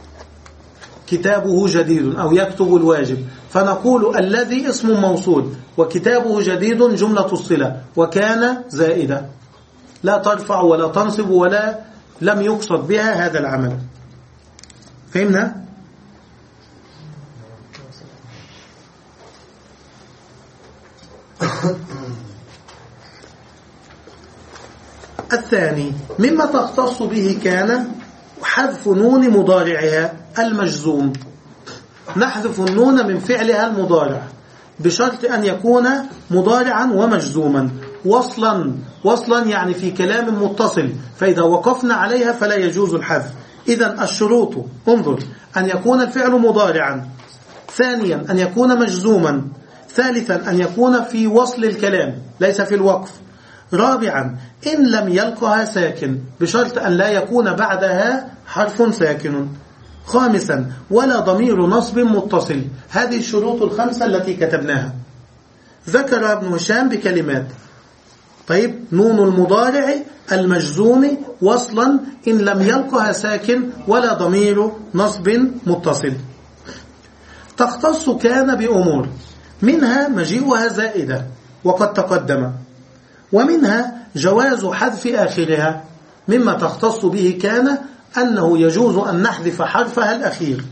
كتابه جديد أو يكتب الواجب، فنقول الذي اسم موصول وكتابه جديد جملة الصلة، وكان زائدة لا ترفع ولا تنصب ولا لم يقصد بها هذا العمل. فهمنا؟ الثاني مما تختص به كان حذف نون مضارعها المجزوم. نحذف النون من فعلها المضارع بشرط أن يكون مضارعا ومجزوما وصلا، وصلا يعني في كلام متصل، فإذا وقفنا عليها فلا يجوز الحذف. إذن الشروط، انظر، أن يكون الفعل مضارعا، ثانيا أن يكون مجزوما، ثالثا أن يكون في وصل الكلام ليس في الوقف، رابعا إن لم يلقها ساكن بشرط أن لا يكون بعدها حرف ساكن، خامسا ولا ضمير نصب متصل. هذه الشروط الخمسة التي كتبناها. ذكر ابن هشام بكلمات. طيب، نون المضارع المجزوم وصلا إن لم يلقها ساكن ولا ضمير نصب متصل. تختص كان بأمور، منها مجيئها زائدة وقد تقدم، ومنها جواز حذف آخرها. مما تختص به كان أنه يجوز أن نحذف حرفها الأخير،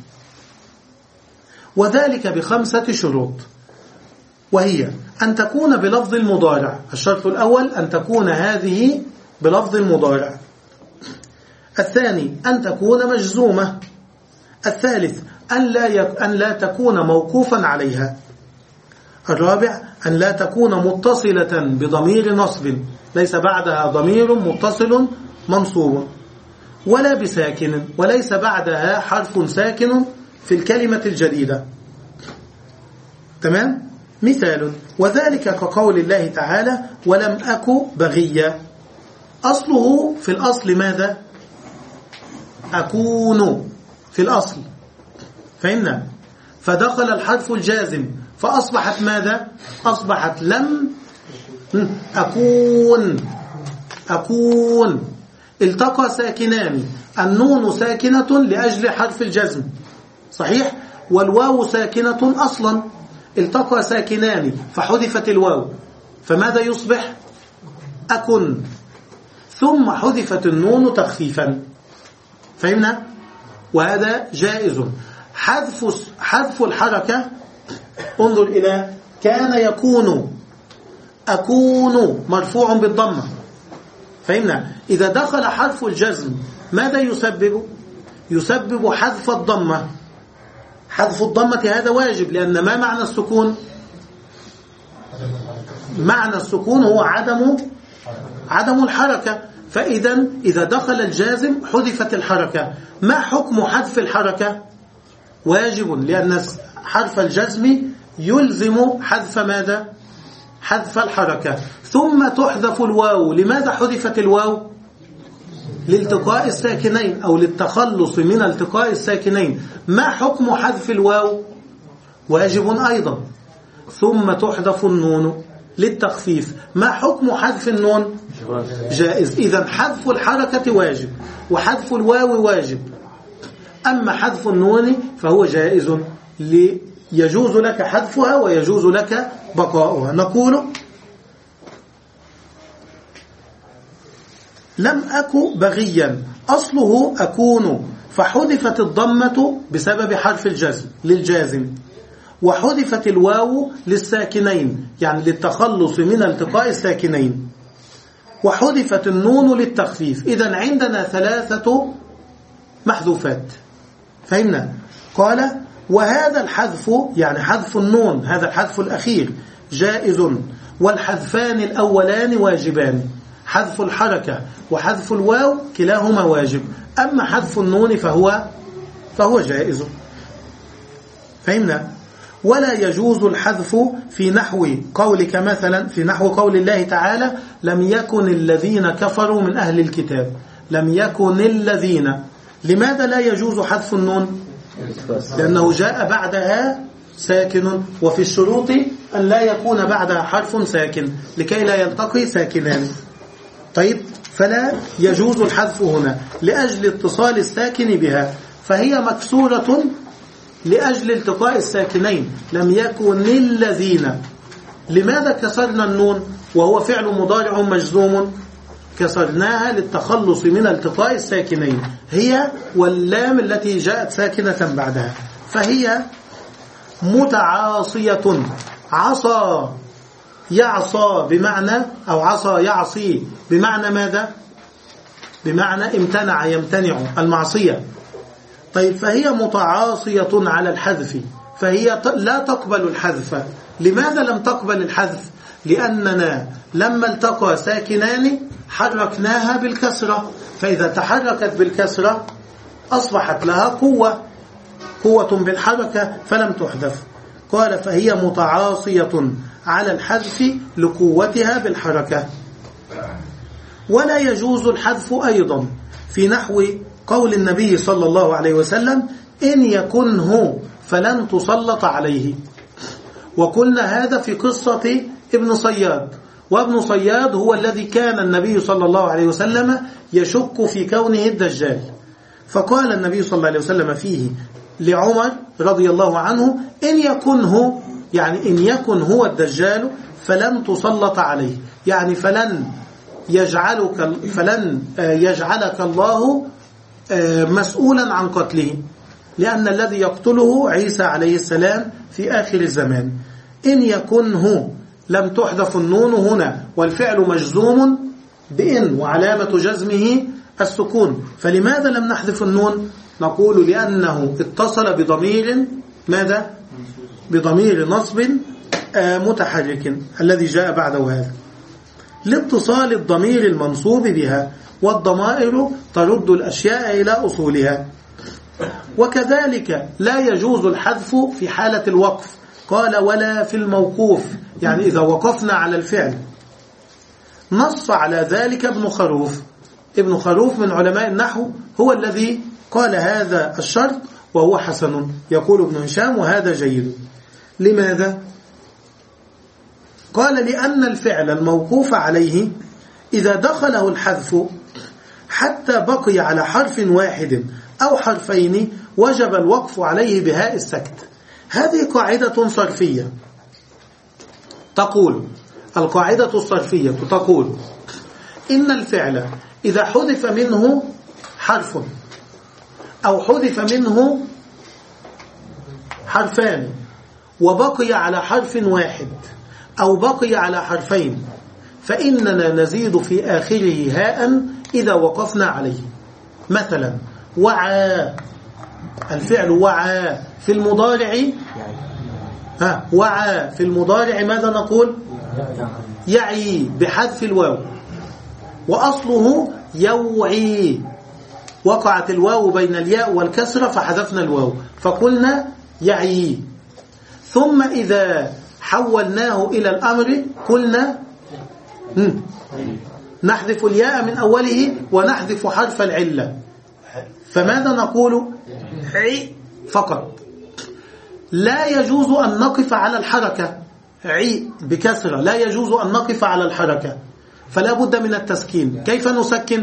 وذلك بخمسة شروط، وهي أن تكون بلفظ المضارع. الشرط الأول أن تكون هذه بلفظ المضارع. الثاني أن تكون مجزومة. الثالث أن لا, يك... أن لا تكون موقوفا عليها. الرابع أن لا تكون متصلة بضمير نصب ليس بعدها ضمير متصل منصوب، ولا بساكن، وليس بعدها حرف ساكن في الكلمة الجديدة. تمام؟ مثال وذلك كقول الله تعالى ولم أك بغيا. أصله في الأصل ماذا؟ أكون في الأصل. فهمنا؟ فدخل الحرف الجازم فأصبحت ماذا؟ أصبحت لم أكون. أكون التقى ساكنان، النون ساكنة لأجل حرف الجزم صحيح، والواو ساكنة أصلا، التقى ساكنان فحذفت الواو، فماذا يصبح؟ أكن، ثم حذفت النون تخفيفا. فهمنا؟ وهذا جائز. حذف حذف الحركة، انظر إلى كان يكون، أكون مرفوع بالضمة. فهمنا؟ إذا دخل حرف الجزم ماذا يسبب؟ يسبب حذف الضمة. حذف الضمة هذا واجب، لأن ما معنى السكون؟ معنى السكون هو عدم عدم الحركة. فإذا إذا دخل الجازم حذفت الحركة. ما حكم حذف الحركة؟ واجب، لأن حرف الجزم يلزم حذف ماذا؟ حذف الحركة. ثم تحذف الواو. لماذا حذفت الواو؟ لالتقاء الساكنين أو للتخلص من التقاء الساكنين. ما حكم حذف الواو؟ واجب أيضا، ثم تحذف النون للتخفيف. ما حكم حذف النون؟ جائز. إذن حذف الحركة واجب وحذف الواو واجب، أما حذف النون فهو جائز، يجوز لك حذفها ويجوز لك بقاؤها. نقول لم أك بغيا أصله أكون، فحذفت الضمة بسبب حرف الجزم للجازم، وحذفت الواو للساكنين يعني للتخلص من التقاء الساكنين، وحذفت النون للتخفيف. إذن عندنا ثلاثة محذوفات. فهمنا؟ قال وهذا الحذف يعني حذف النون، هذا الحذف الأخير جائز، والحذفان الأولان واجبان، حذف الحركة وحذف الواو كلاهما واجب، أما حذف النون فهو فهو جائز. فهمنا؟ ولا يجوز الحذف في نحو قولك مثلا، في نحو قول الله تعالى لم يكن الذين كفروا من أهل الكتاب، لم يكن الذين. لماذا لا يجوز حذف النون؟ لأنه جاء بعدها ساكن، وفي الشروط أن لا يكون بعدها حرف ساكن لكي لا يلتقي ساكنان. طيب، فلا يجوز الحذف هنا لأجل اتصال الساكن بها، فهي مكسورة لأجل التقاء الساكنين. لم يكن الذين. لماذا كسرنا النون وهو فعل مضارع مجزوم؟ كسرناها للتخلص من التقاء الساكنين، هي واللام التي جاءت ساكنة بعدها، فهي متعاصية. عصى يعصى بمعنى، أو عصى يعصي بمعنى ماذا؟ بمعنى امتنع يمتنع المعصية. طيب، فهي متعاصية على الحذف، فهي لا تقبل الحذف. لماذا لم تقبل الحذف؟ لأننا لما التقى ساكنان حركناها بالكسرة، فإذا تحركت بالكسرة أصبحت لها قوة قوة بالحركة فلم تحذف. قال فهي متعاصية على الحذف لقوتها بالحركة. ولا يجوز الحذف أيضا في نحو قول النبي صلى الله عليه وسلم إن يكنه فلن تسلط عليه. وقلنا هذا في قصة ابن صياد، وابن صياد هو الذي كان النبي صلى الله عليه وسلم يشك في كونه الدجال، فقال النبي صلى الله عليه وسلم فيه لعمر رضي الله عنه إن يكنه، يعني إن يكن هو الدجال فلن تسلط عليه، يعني فلن يجعلك فلن يجعلك الله مسؤولا عن قتله، لأن الذي يقتله عيسى عليه السلام في آخر الزمان. إن يكنه لم تحذف النون هنا، والفعل مجزوم بإن وعلامة جزمه السكون، فلماذا لم نحذف النون؟ نقول لأنه اتصل بضمير ماذا؟ بضمير نصب متحرك الذي جاء بعده هذا، لاتصال الضمير المنصوب بها، والضمائر ترد الأشياء إلى أصولها. وكذلك لا يجوز الحذف في حالة الوقف. قال ولا في الموقوف، يعني إذا وقفنا على الفعل. نص على ذلك ابن خروف. ابن خروف من علماء النحو هو الذي قال هذا الشرط وهو حسن، يقول ابن هشام وهذا جيد. لماذا؟ قال لأن الفعل الموقوف عليه إذا دخله الحذف حتى بقي على حرف واحد أو حرفين وجب الوقف عليه بهاء السكت. هذه قاعدة صرفية تقول، القاعدة الصرفية تقول إن الفعل إذا حذف منه حرف أو حذف منه حرفان وبقي على حرف واحد أو بقي على حرفين فإننا نزيد في آخره هاء إذا وقفنا عليه. مثلا وعى، الفعل وعى في المضارع، ها وعى في المضارع ماذا نقول؟ يعي بحذف الواو، وأصله يوعي، وقعت الواو بين الياء والكسرة فحذفنا الواو فقلنا يعي. ثم إذا حولناه إلى الأمر قلنا نحذف الياء من أوله ونحذف حرف العلة، فماذا نقول؟ عي فقط. لا يجوز أن نقف على الحركة، عي بكسرة لا يجوز أن نقف على الحركة، فلا بد من التسكين. كيف نسكن؟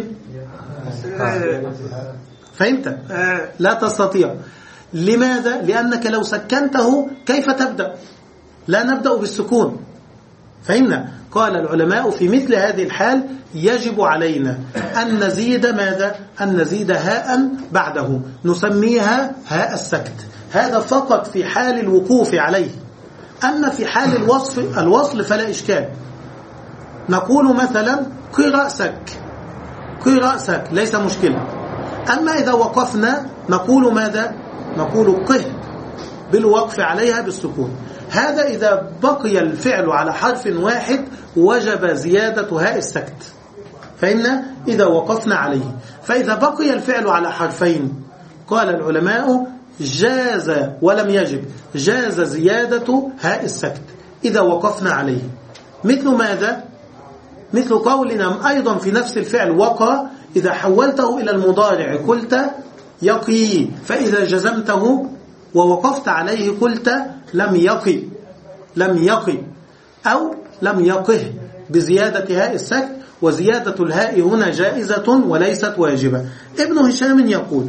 فهمت؟ لا تستطيع. لماذا؟ لأنك لو سكنته كيف تبدأ؟ لا نبدأ بالسكون. فهمنا؟ قال العلماء في مثل هذه الحال يجب علينا أن نزيد ماذا؟ أن نزيد هاء بعده نسميها هاء السكت. هذا فقط في حال الوقوف عليه. أما في حال الوصف الوصل فلا إشكال. نقول مثلا قي رأسك، قي رأسك ليس مشكلة. أما إذا وقفنا نقول ماذا؟ نقول قه بالوقف عليها بالسكون. هذا إذا بقي الفعل على حرف واحد وجب زيادة هاء السكت. فإن إذا وقفنا عليه. فإذا بقي الفعل على حرفين قال العلماء جاز ولم يجب، جاز زيادة هاء السكت إذا وقفنا عليه. مثل ماذا؟ مثل قولنا أيضا في نفس الفعل وقى، إذا حولته إلى المضارع قلت يقي، فإذا جزمته ووقفت عليه قلت لم يقي، لم يقي أو لم يقه بزيادة هاء السكت. وزيادة الهاء هنا جائزة وليست واجبة. ابن هشام يقول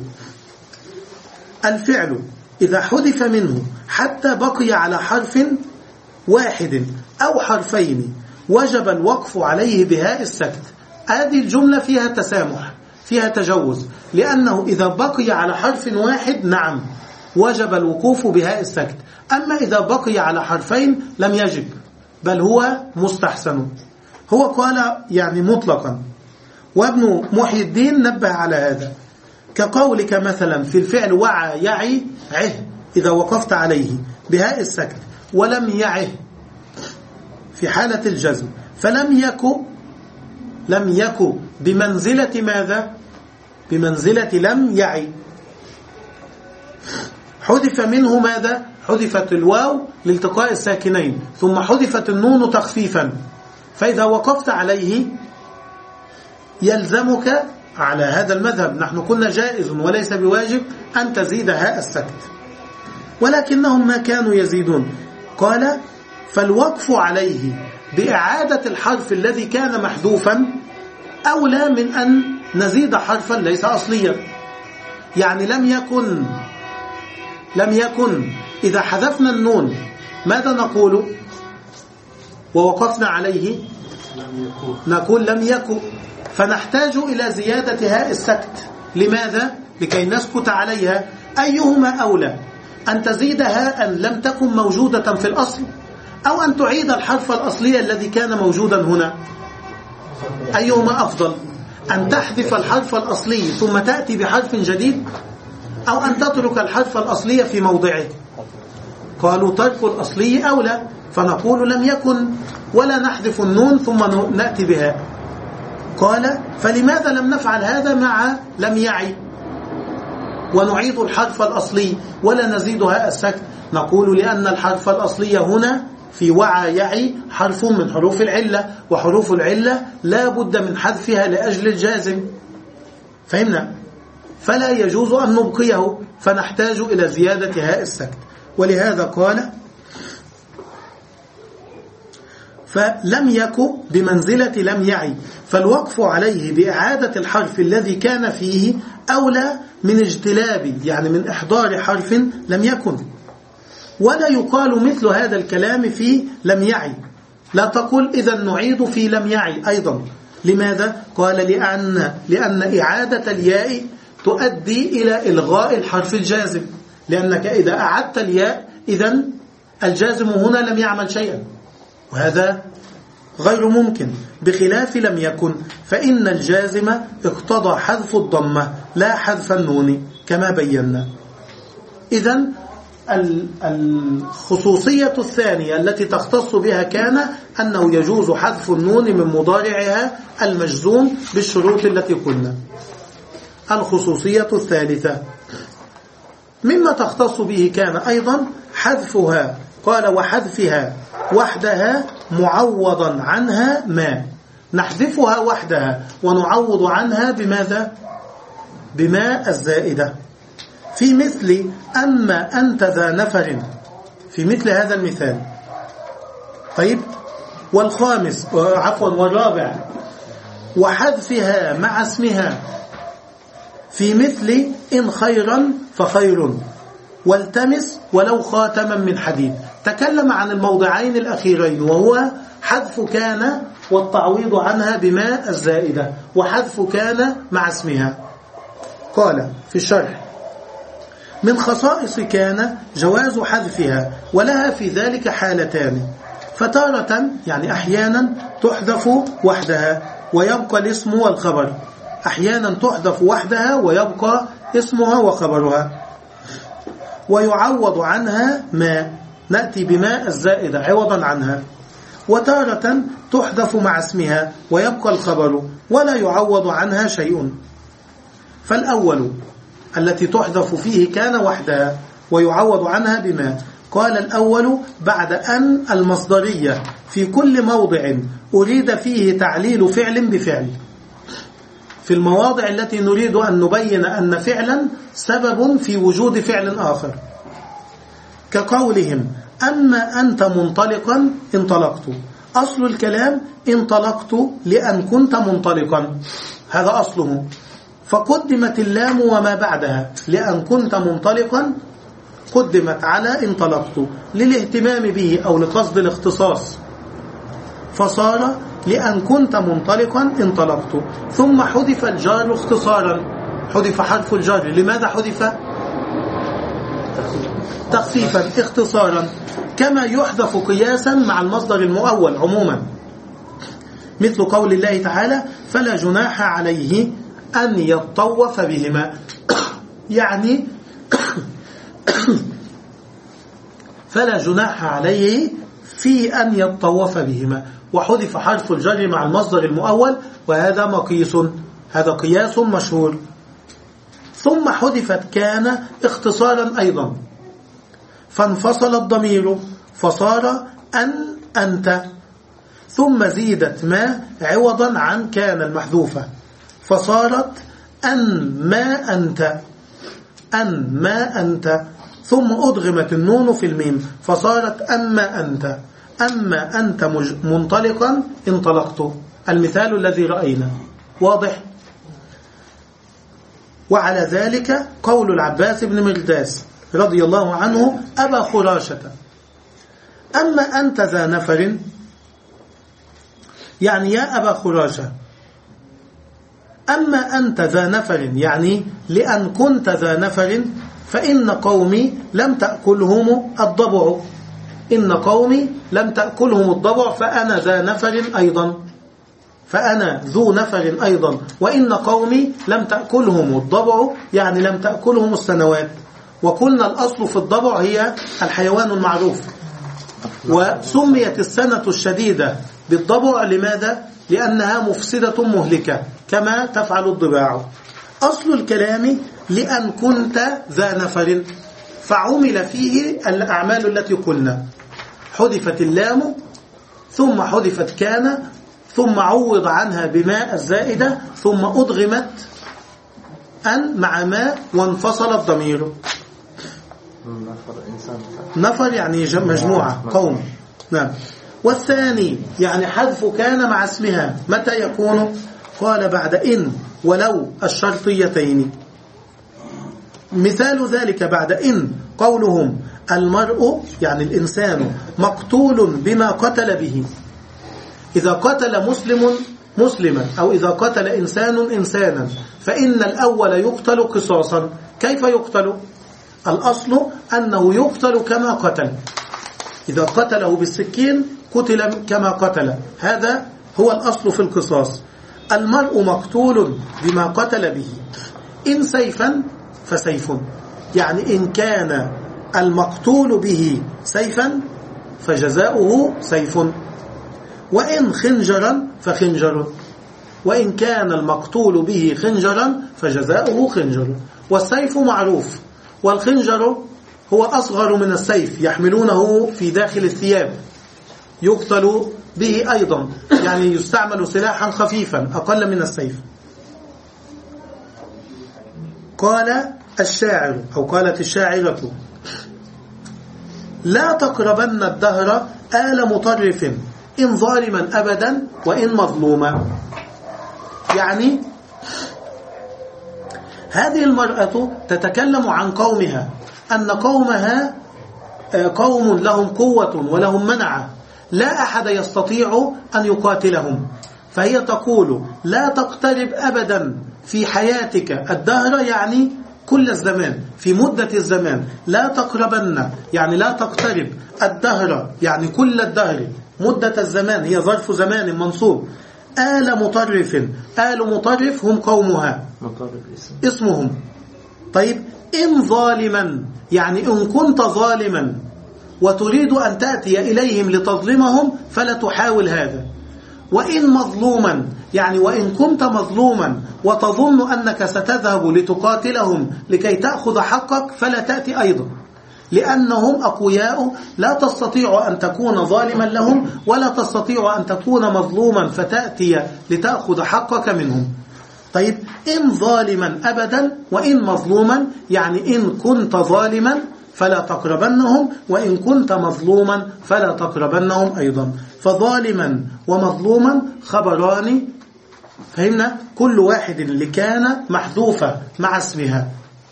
الفعل إذا حذف منه حتى بقي على حرف واحد أو حرفين وجب الوقف عليه بهاء السكت. هذه الجملة فيها تسامح، فيها تجوز، لأنه إذا بقي على حرف واحد نعم وجب الوقوف بهاء السكت. أما إذا بقي على حرفين لم يجب، بل هو مستحسن. هو قال يعني مطلقا. وابن محي الدين نبه على هذا، كقولك مثلا في الفعل وعى يعي عه، إذا وقفت عليه بهاء السكت ولم يعه في حالة الجزم فلم يكن، لم يكن بمنزلة ماذا؟ بمنزلة لم يعي. حذف منه ماذا؟ حذفت الواو لالتقاء الساكنين، ثم حذفت النون تخفيفا، فإذا وقفت عليه يلزمك على هذا المذهب، نحن قلنا جائز وليس بواجب أن تزيد هاء السكت، ولكنهم ما كانوا يزيدون. قال فالوقف عليه بإعادة الحرف الذي كان محذوفا أولى من أن نزيد حرفا ليس أصليا. يعني لم يكن لم يكن إذا حذفنا النون ماذا نقول ووقفنا عليه؟ نقول لم يكن، فنحتاج إلى زيادة هاء السكت. لماذا؟ لكي نسكت عليها. أيهما أولى؟ أن تزيد هاء لم تكن موجودة في الأصل، أو أن تعيد الحرف الأصلي الذي كان موجودا هنا؟ أيهما أفضل؟ أن تحذف الحرف الأصلي ثم تأتي بحرف جديد، أو أن تترك الحرف الأصلي في موضعه؟ قالوا ترك الأصلي أولى، فنقول لم يكن ولا نحذف النون ثم نأتي بها. قال فلماذا لم نفعل هذا مع لم يعي ونعيد الحرف الأصلي ولا نزيد هاء السكت؟ نقول لأن الحرف الأصلي هنا في وعى يعي حرف من حروف العلة، وحروف العلة لا بد من حذفها لأجل الجازم. فهمنا؟ فلا يجوز أن نبقيه، فنحتاج إلى زيادة هاء السكت. ولهذا قال فلم يكن بمنزلة لم يعي، فالوقف عليه بإعادة الحرف الذي كان فيه أولى من اجتلاب، يعني من إحضار حرف لم يكن. ولا يقال مثل هذا الكلام في لم يعي، لا تقول إذا نعيد في لم يعي أيضا. لماذا؟ قال لأن, لأن إعادة الياء تؤدي إلى إلغاء الحرف الجازم، لأنك إذا أعدت الياء إذن الجازم هنا لم يعمل شيئا، وهذا غير ممكن. بخلاف لم يكن فإن الجازم اقتضى حذف الضمة لا حذف النون كما بينا. إذن الخصوصية الثانية التي تختص بها كان أنه يجوز حذف النون من مضارعها المجزوم بالشروط التي قلنا. الخصوصية الثالثة مما تختص به كان أيضا حذفها، قال وحذفها وحدها معوضا عنها ما، نحذفها وحدها ونعوض عنها بماذا؟ بما الزائدة. في مثل أما أنت ذا نفر، في مثل هذا المثال طيب. والخامس عفوا والرابع وحذفها مع اسمها في مثل إن خيرا فخير والتمس ولو خاتما من حديد. تكلم عن الموضعين الأخيرين وهو حذف كان والتعويض عنها بما الزائدة وحذف كان مع اسمها. قال في الشرح: من خصائص كان جواز حذفها ولها في ذلك حالتان، فتارة يعني أحيانا تحذف وحدها ويبقى الاسم والخبر، أحيانا تحذف وحدها ويبقى اسمها وخبرها، ويعوض عنها ما، نأتي بما الزائدة عوضا عنها، وتارة تحذف مع اسمها ويبقى الخبر ولا يعوض عنها شيء. فالأول التي تحذف فيه كان وحدها ويعوض عنها بما. قال: الأول بعد أن المصدرية في كل موضع أريد فيه تعليل فعل بفعل، في المواضع التي نريد أن نبين أن فعلا سبب في وجود فعل آخر، كقولهم: أما أنت منطلقا انطلقت. أصل الكلام انطلقت لأن كنت منطلقا، هذا أصله، فقدمت اللام وما بعدها لأن كنت منطلقا قدمت على انطلقت للاهتمام به أو لقصد الاختصاص، فصار لأن كنت منطلقا انطلقت. ثم حذف الجار اختصارا، حذف حرف الجار. لماذا حذف؟ تخفيفا اختصارا، كما يحذف قياسا مع المصدر المؤول عموما، مثل قول الله تعالى: فلا جناح عليه أن يطوف بهما، يعني فلا جناح عليه في أن يطوف بهما، وحذف حرف الجر مع المصدر المؤول، وهذا مقيس، هذا قياس مشهور. ثم حذفت كان اختصارا أيضا، فانفصل الضمير فصار أن أنت، ثم زيدت ما عوضا عن كان المحذوفة فصارت أن ما أنت، أن ما أنت، ثم أدغمت النون في الميم فصارت أما أنت، أما أنت منطلقا انطلقت، المثال الذي رأينا واضح. وعلى ذلك قول العباس بن مرداس رضي الله عنه أبا خراشة: أما أنت ذا نفر، يعني يا أبا خراشة، أما أنت ذا نفر يعني لأن كنت ذا نفر، فإن قومي لم تأكلهم الضبع، إن قومي لم تأكلهم الضبع فأنا ذا نفر أيضا، فأنا ذو نفر أيضا، وإن قومي لم تأكلهم الضبع يعني لم تأكلهم السنوات. وقلنا الأصل في الضبع هي الحيوان المعروف، وسميت السنة الشديدة بالضبع لماذا؟ لأنها مفسدة مهلكة كما تفعل الضباع. أصل الكلام لأن كنت ذا نفر، فعمل فيه الأعمال التي قلنا، حذفت اللام ثم حذفت كان ثم عوض عنها بماء الزائدة ثم أدغمت أن مع ما وانفصل الضمير. نفر يعني مجموعة قوم. نعم. والثاني يعني حذف كان مع اسمها، متى يكون؟ قال بعد إن ولو الشرطيتين. مثال ذلك بعد إن قولهم: المرء يعني الإنسان مقتول بما قتل به. إذا قتل مسلم مسلما أو إذا قتل إنسان إنسانا فإن الأول يقتل قصاصا. كيف يقتل؟ الأصل أنه يقتل كما قتل، إذا قتله بالسكين قتل كما قتل، هذا هو الأصل في القصاص. المرء مقتول بما قتل به، إن سيفا فسيف، يعني إن كان المقتول به سيفا فجزاؤه سيف، وإن خنجرا فخنجر، وإن كان المقتول به خنجرا فجزاؤه خنجر. والسيف معروف، والخنجر هو أصغر من السيف، يحملونه في داخل الثياب، يقتل به أيضا، يعني يستعمل سلاحا خفيفا أقل من السيف. قال الشاعر أو قالت الشاعرة: لا تقربن الدهر آل مطرف إن ظالما أبدا وإن مظلوما. يعني هذه المرأة تتكلم عن قومها أن قومها قوم لهم قوة ولهم منعة، لا أحد يستطيع أن يقاتلهم، فهي تقول لا تقترب أبدا في حياتك الدهر، يعني كل الزمان، في مدة الزمان، لا تقربن يعني لا تقترب الدهر يعني كل الدهر، مدة الزمان هي ظرف زمان منصوب. آل مطرف، آل مطرف هم قومها اسمهم. طيب إن ظالما يعني إن كنت ظالما وتريد أن تأتي إليهم لتظلمهم فلا تحاول هذا. وإن مظلوما يعني وإن كنت مظلوما وتظن أنك ستذهب لتقاتلهم لكي تأخذ حقك فلا تأتي أيضا، لأنهم أقوياء، لا تستطيع أن تكون ظالما لهم ولا تستطيع أن تكون مظلوما فتأتي لتأخذ حقك منهم. طيب إن ظالما أبدا وإن مظلوما يعني إن كنت ظالما فلا تقربنهم وإن كنت مظلوما فلا تقربنهم أيضا. فظالما ومظلوما خبران، فهمنا؟ كل واحد اللي كان محذوفة مع اسمها،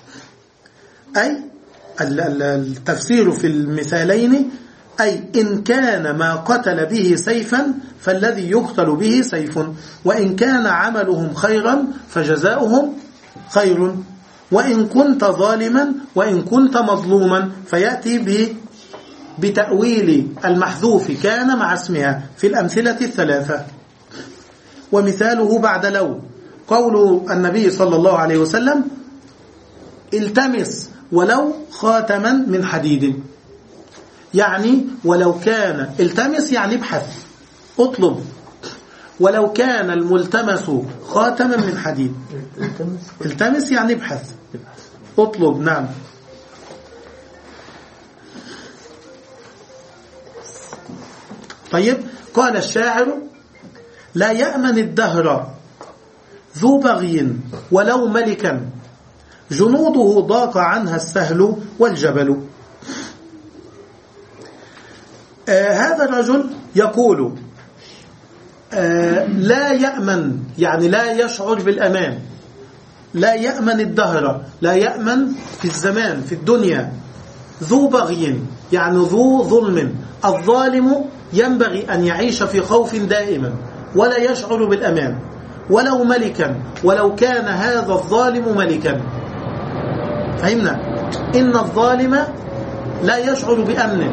أي التفسير في المثالين أي إن كان ما قتل به سيفا فالذي يقتل به سيف، وإن كان عملهم خيرا فجزاؤهم خير، وإن كنت ظالما وإن كنت مظلوما، فيأتي ب بتأويل المحذوف كان مع اسمها في الأمثلة الثلاثة. ومثاله بعد لو قول النبي صلى الله عليه وسلم التمس ولو خاتما من حديد، يعني ولو كان التمس يعني ابحث اطلب، ولو كان الملتمس خاتما من حديد. التمس يعني ابحث اطلب. نعم. طيب قال الشاعر لا يأمن الدهر ذو بغي ولو ملكا، جنوده ضاق عنها السهل والجبل. آه هذا الرجل يقول آه لا يأمن يعني لا يشعر بالأمان، لا يأمن الدهر، لا يأمن في الزمان في الدنيا. ذو بغي يعني ذو ظلم، الظالم ينبغي أن يعيش في خوف دائما ولا يشعر بالأمان. ولو ملكا ولو كان هذا الظالم ملكا، فهمنا؟ إن الظالم لا يشعر بأمن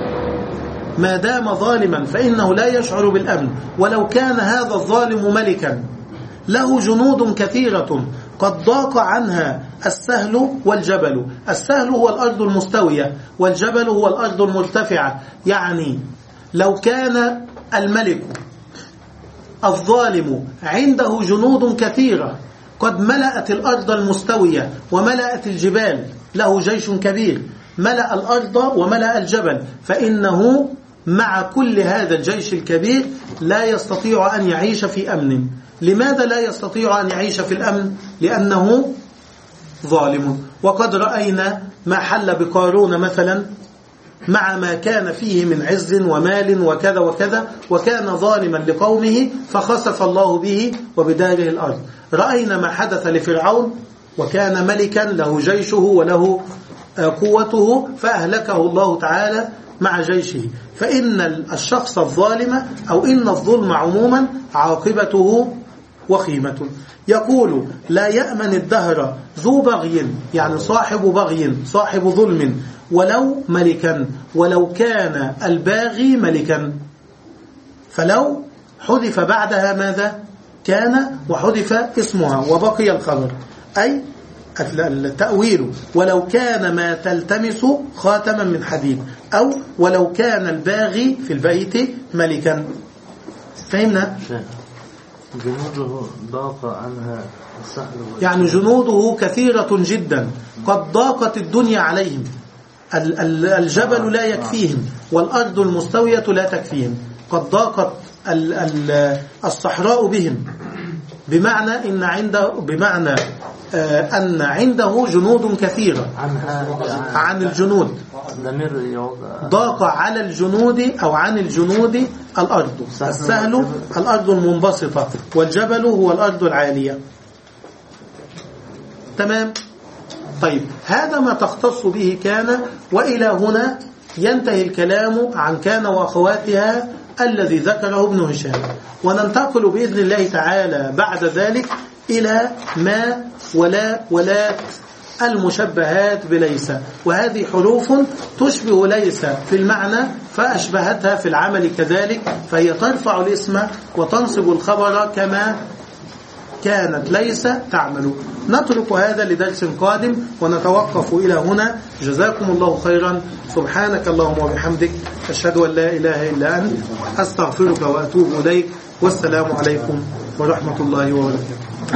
ما دام ظالما، فإنه لا يشعر بالأمن. ولو كان هذا الظالم ملكا له جنود كثيرة قد ضاق عنها السهل والجبل. السهل هو الأرض المستوية والجبل هو الأرض المرتفعة. يعني لو كان الملك الظالم عنده جنود كثيرة قد ملأت الأرض المستوية وملأت الجبال، له جيش كبير ملأ الأرض وملأ الجبل، فإنه مع كل هذا الجيش الكبير لا يستطيع أن يعيش في أمن. لماذا لا يستطيع أن يعيش في الأمن؟ لأنه ظالم. وقد رأينا ما حل بقارون مثلا مع ما كان فيه من عز ومال وكذا وكذا، وكان ظالما لقومه فخسف الله به وبداره الأرض. رأينا ما حدث لفرعون وكان ملكا له جيشه وله قوته فأهلكه الله تعالى مع جيشه. فإن الشخص الظالم أو إن الظلم عموما عاقبته وخيمة. يقول لا يأمن الدهر ذو بغي يعني صاحب بغي صاحب ظلم، ولو ملكا ولو كان الباغي ملكا. فلو حذف بعدها ماذا؟ كان، وحذف اسمها وبقي الخبر، أي التأويل ولو كان ما تلتمس خاتما من حديد، أو ولو كان الباغي في البيت ملكا. فهمنا؟ جنوده ضاق عنها السهل، يعني جنوده كثيرة جدا قد ضاقت الدنيا عليهم، الجبل لا يكفيهم والأرض المستوية لا تكفيهم، قد ضاقت الصحراء بهم، بمعنى إن عنده بمعنى أن عنده جنود كثيرة عن الجنود ضمير يعود ضاق على الجنود أو عن الجنود الأرض. السهل الأرض المنبسطة، والجبل هو الأرض العالية. تمام. طيب هذا ما تختص به كان، وإلى هنا ينتهي الكلام عن كان وأخواتها الذي ذكره ابن هشام، وننتقل بإذن الله تعالى بعد ذلك إلى ما ولا ولا المشبهات بليس، وهذه حروف تشبه ليس في المعنى فأشبهتها في العمل كذلك، فهي ترفع الاسم وتنصب الخبر كما كانت ليس تعمل. نترك هذا لدرس قادم ونتوقف إلى هنا. جزاكم الله خيرا. سبحانك اللهم وبحمدك، أشهد أن لا إله إلا أنت، أستغفرك وأتوب إليك، والسلام عليكم ورحمة الله وبركاته.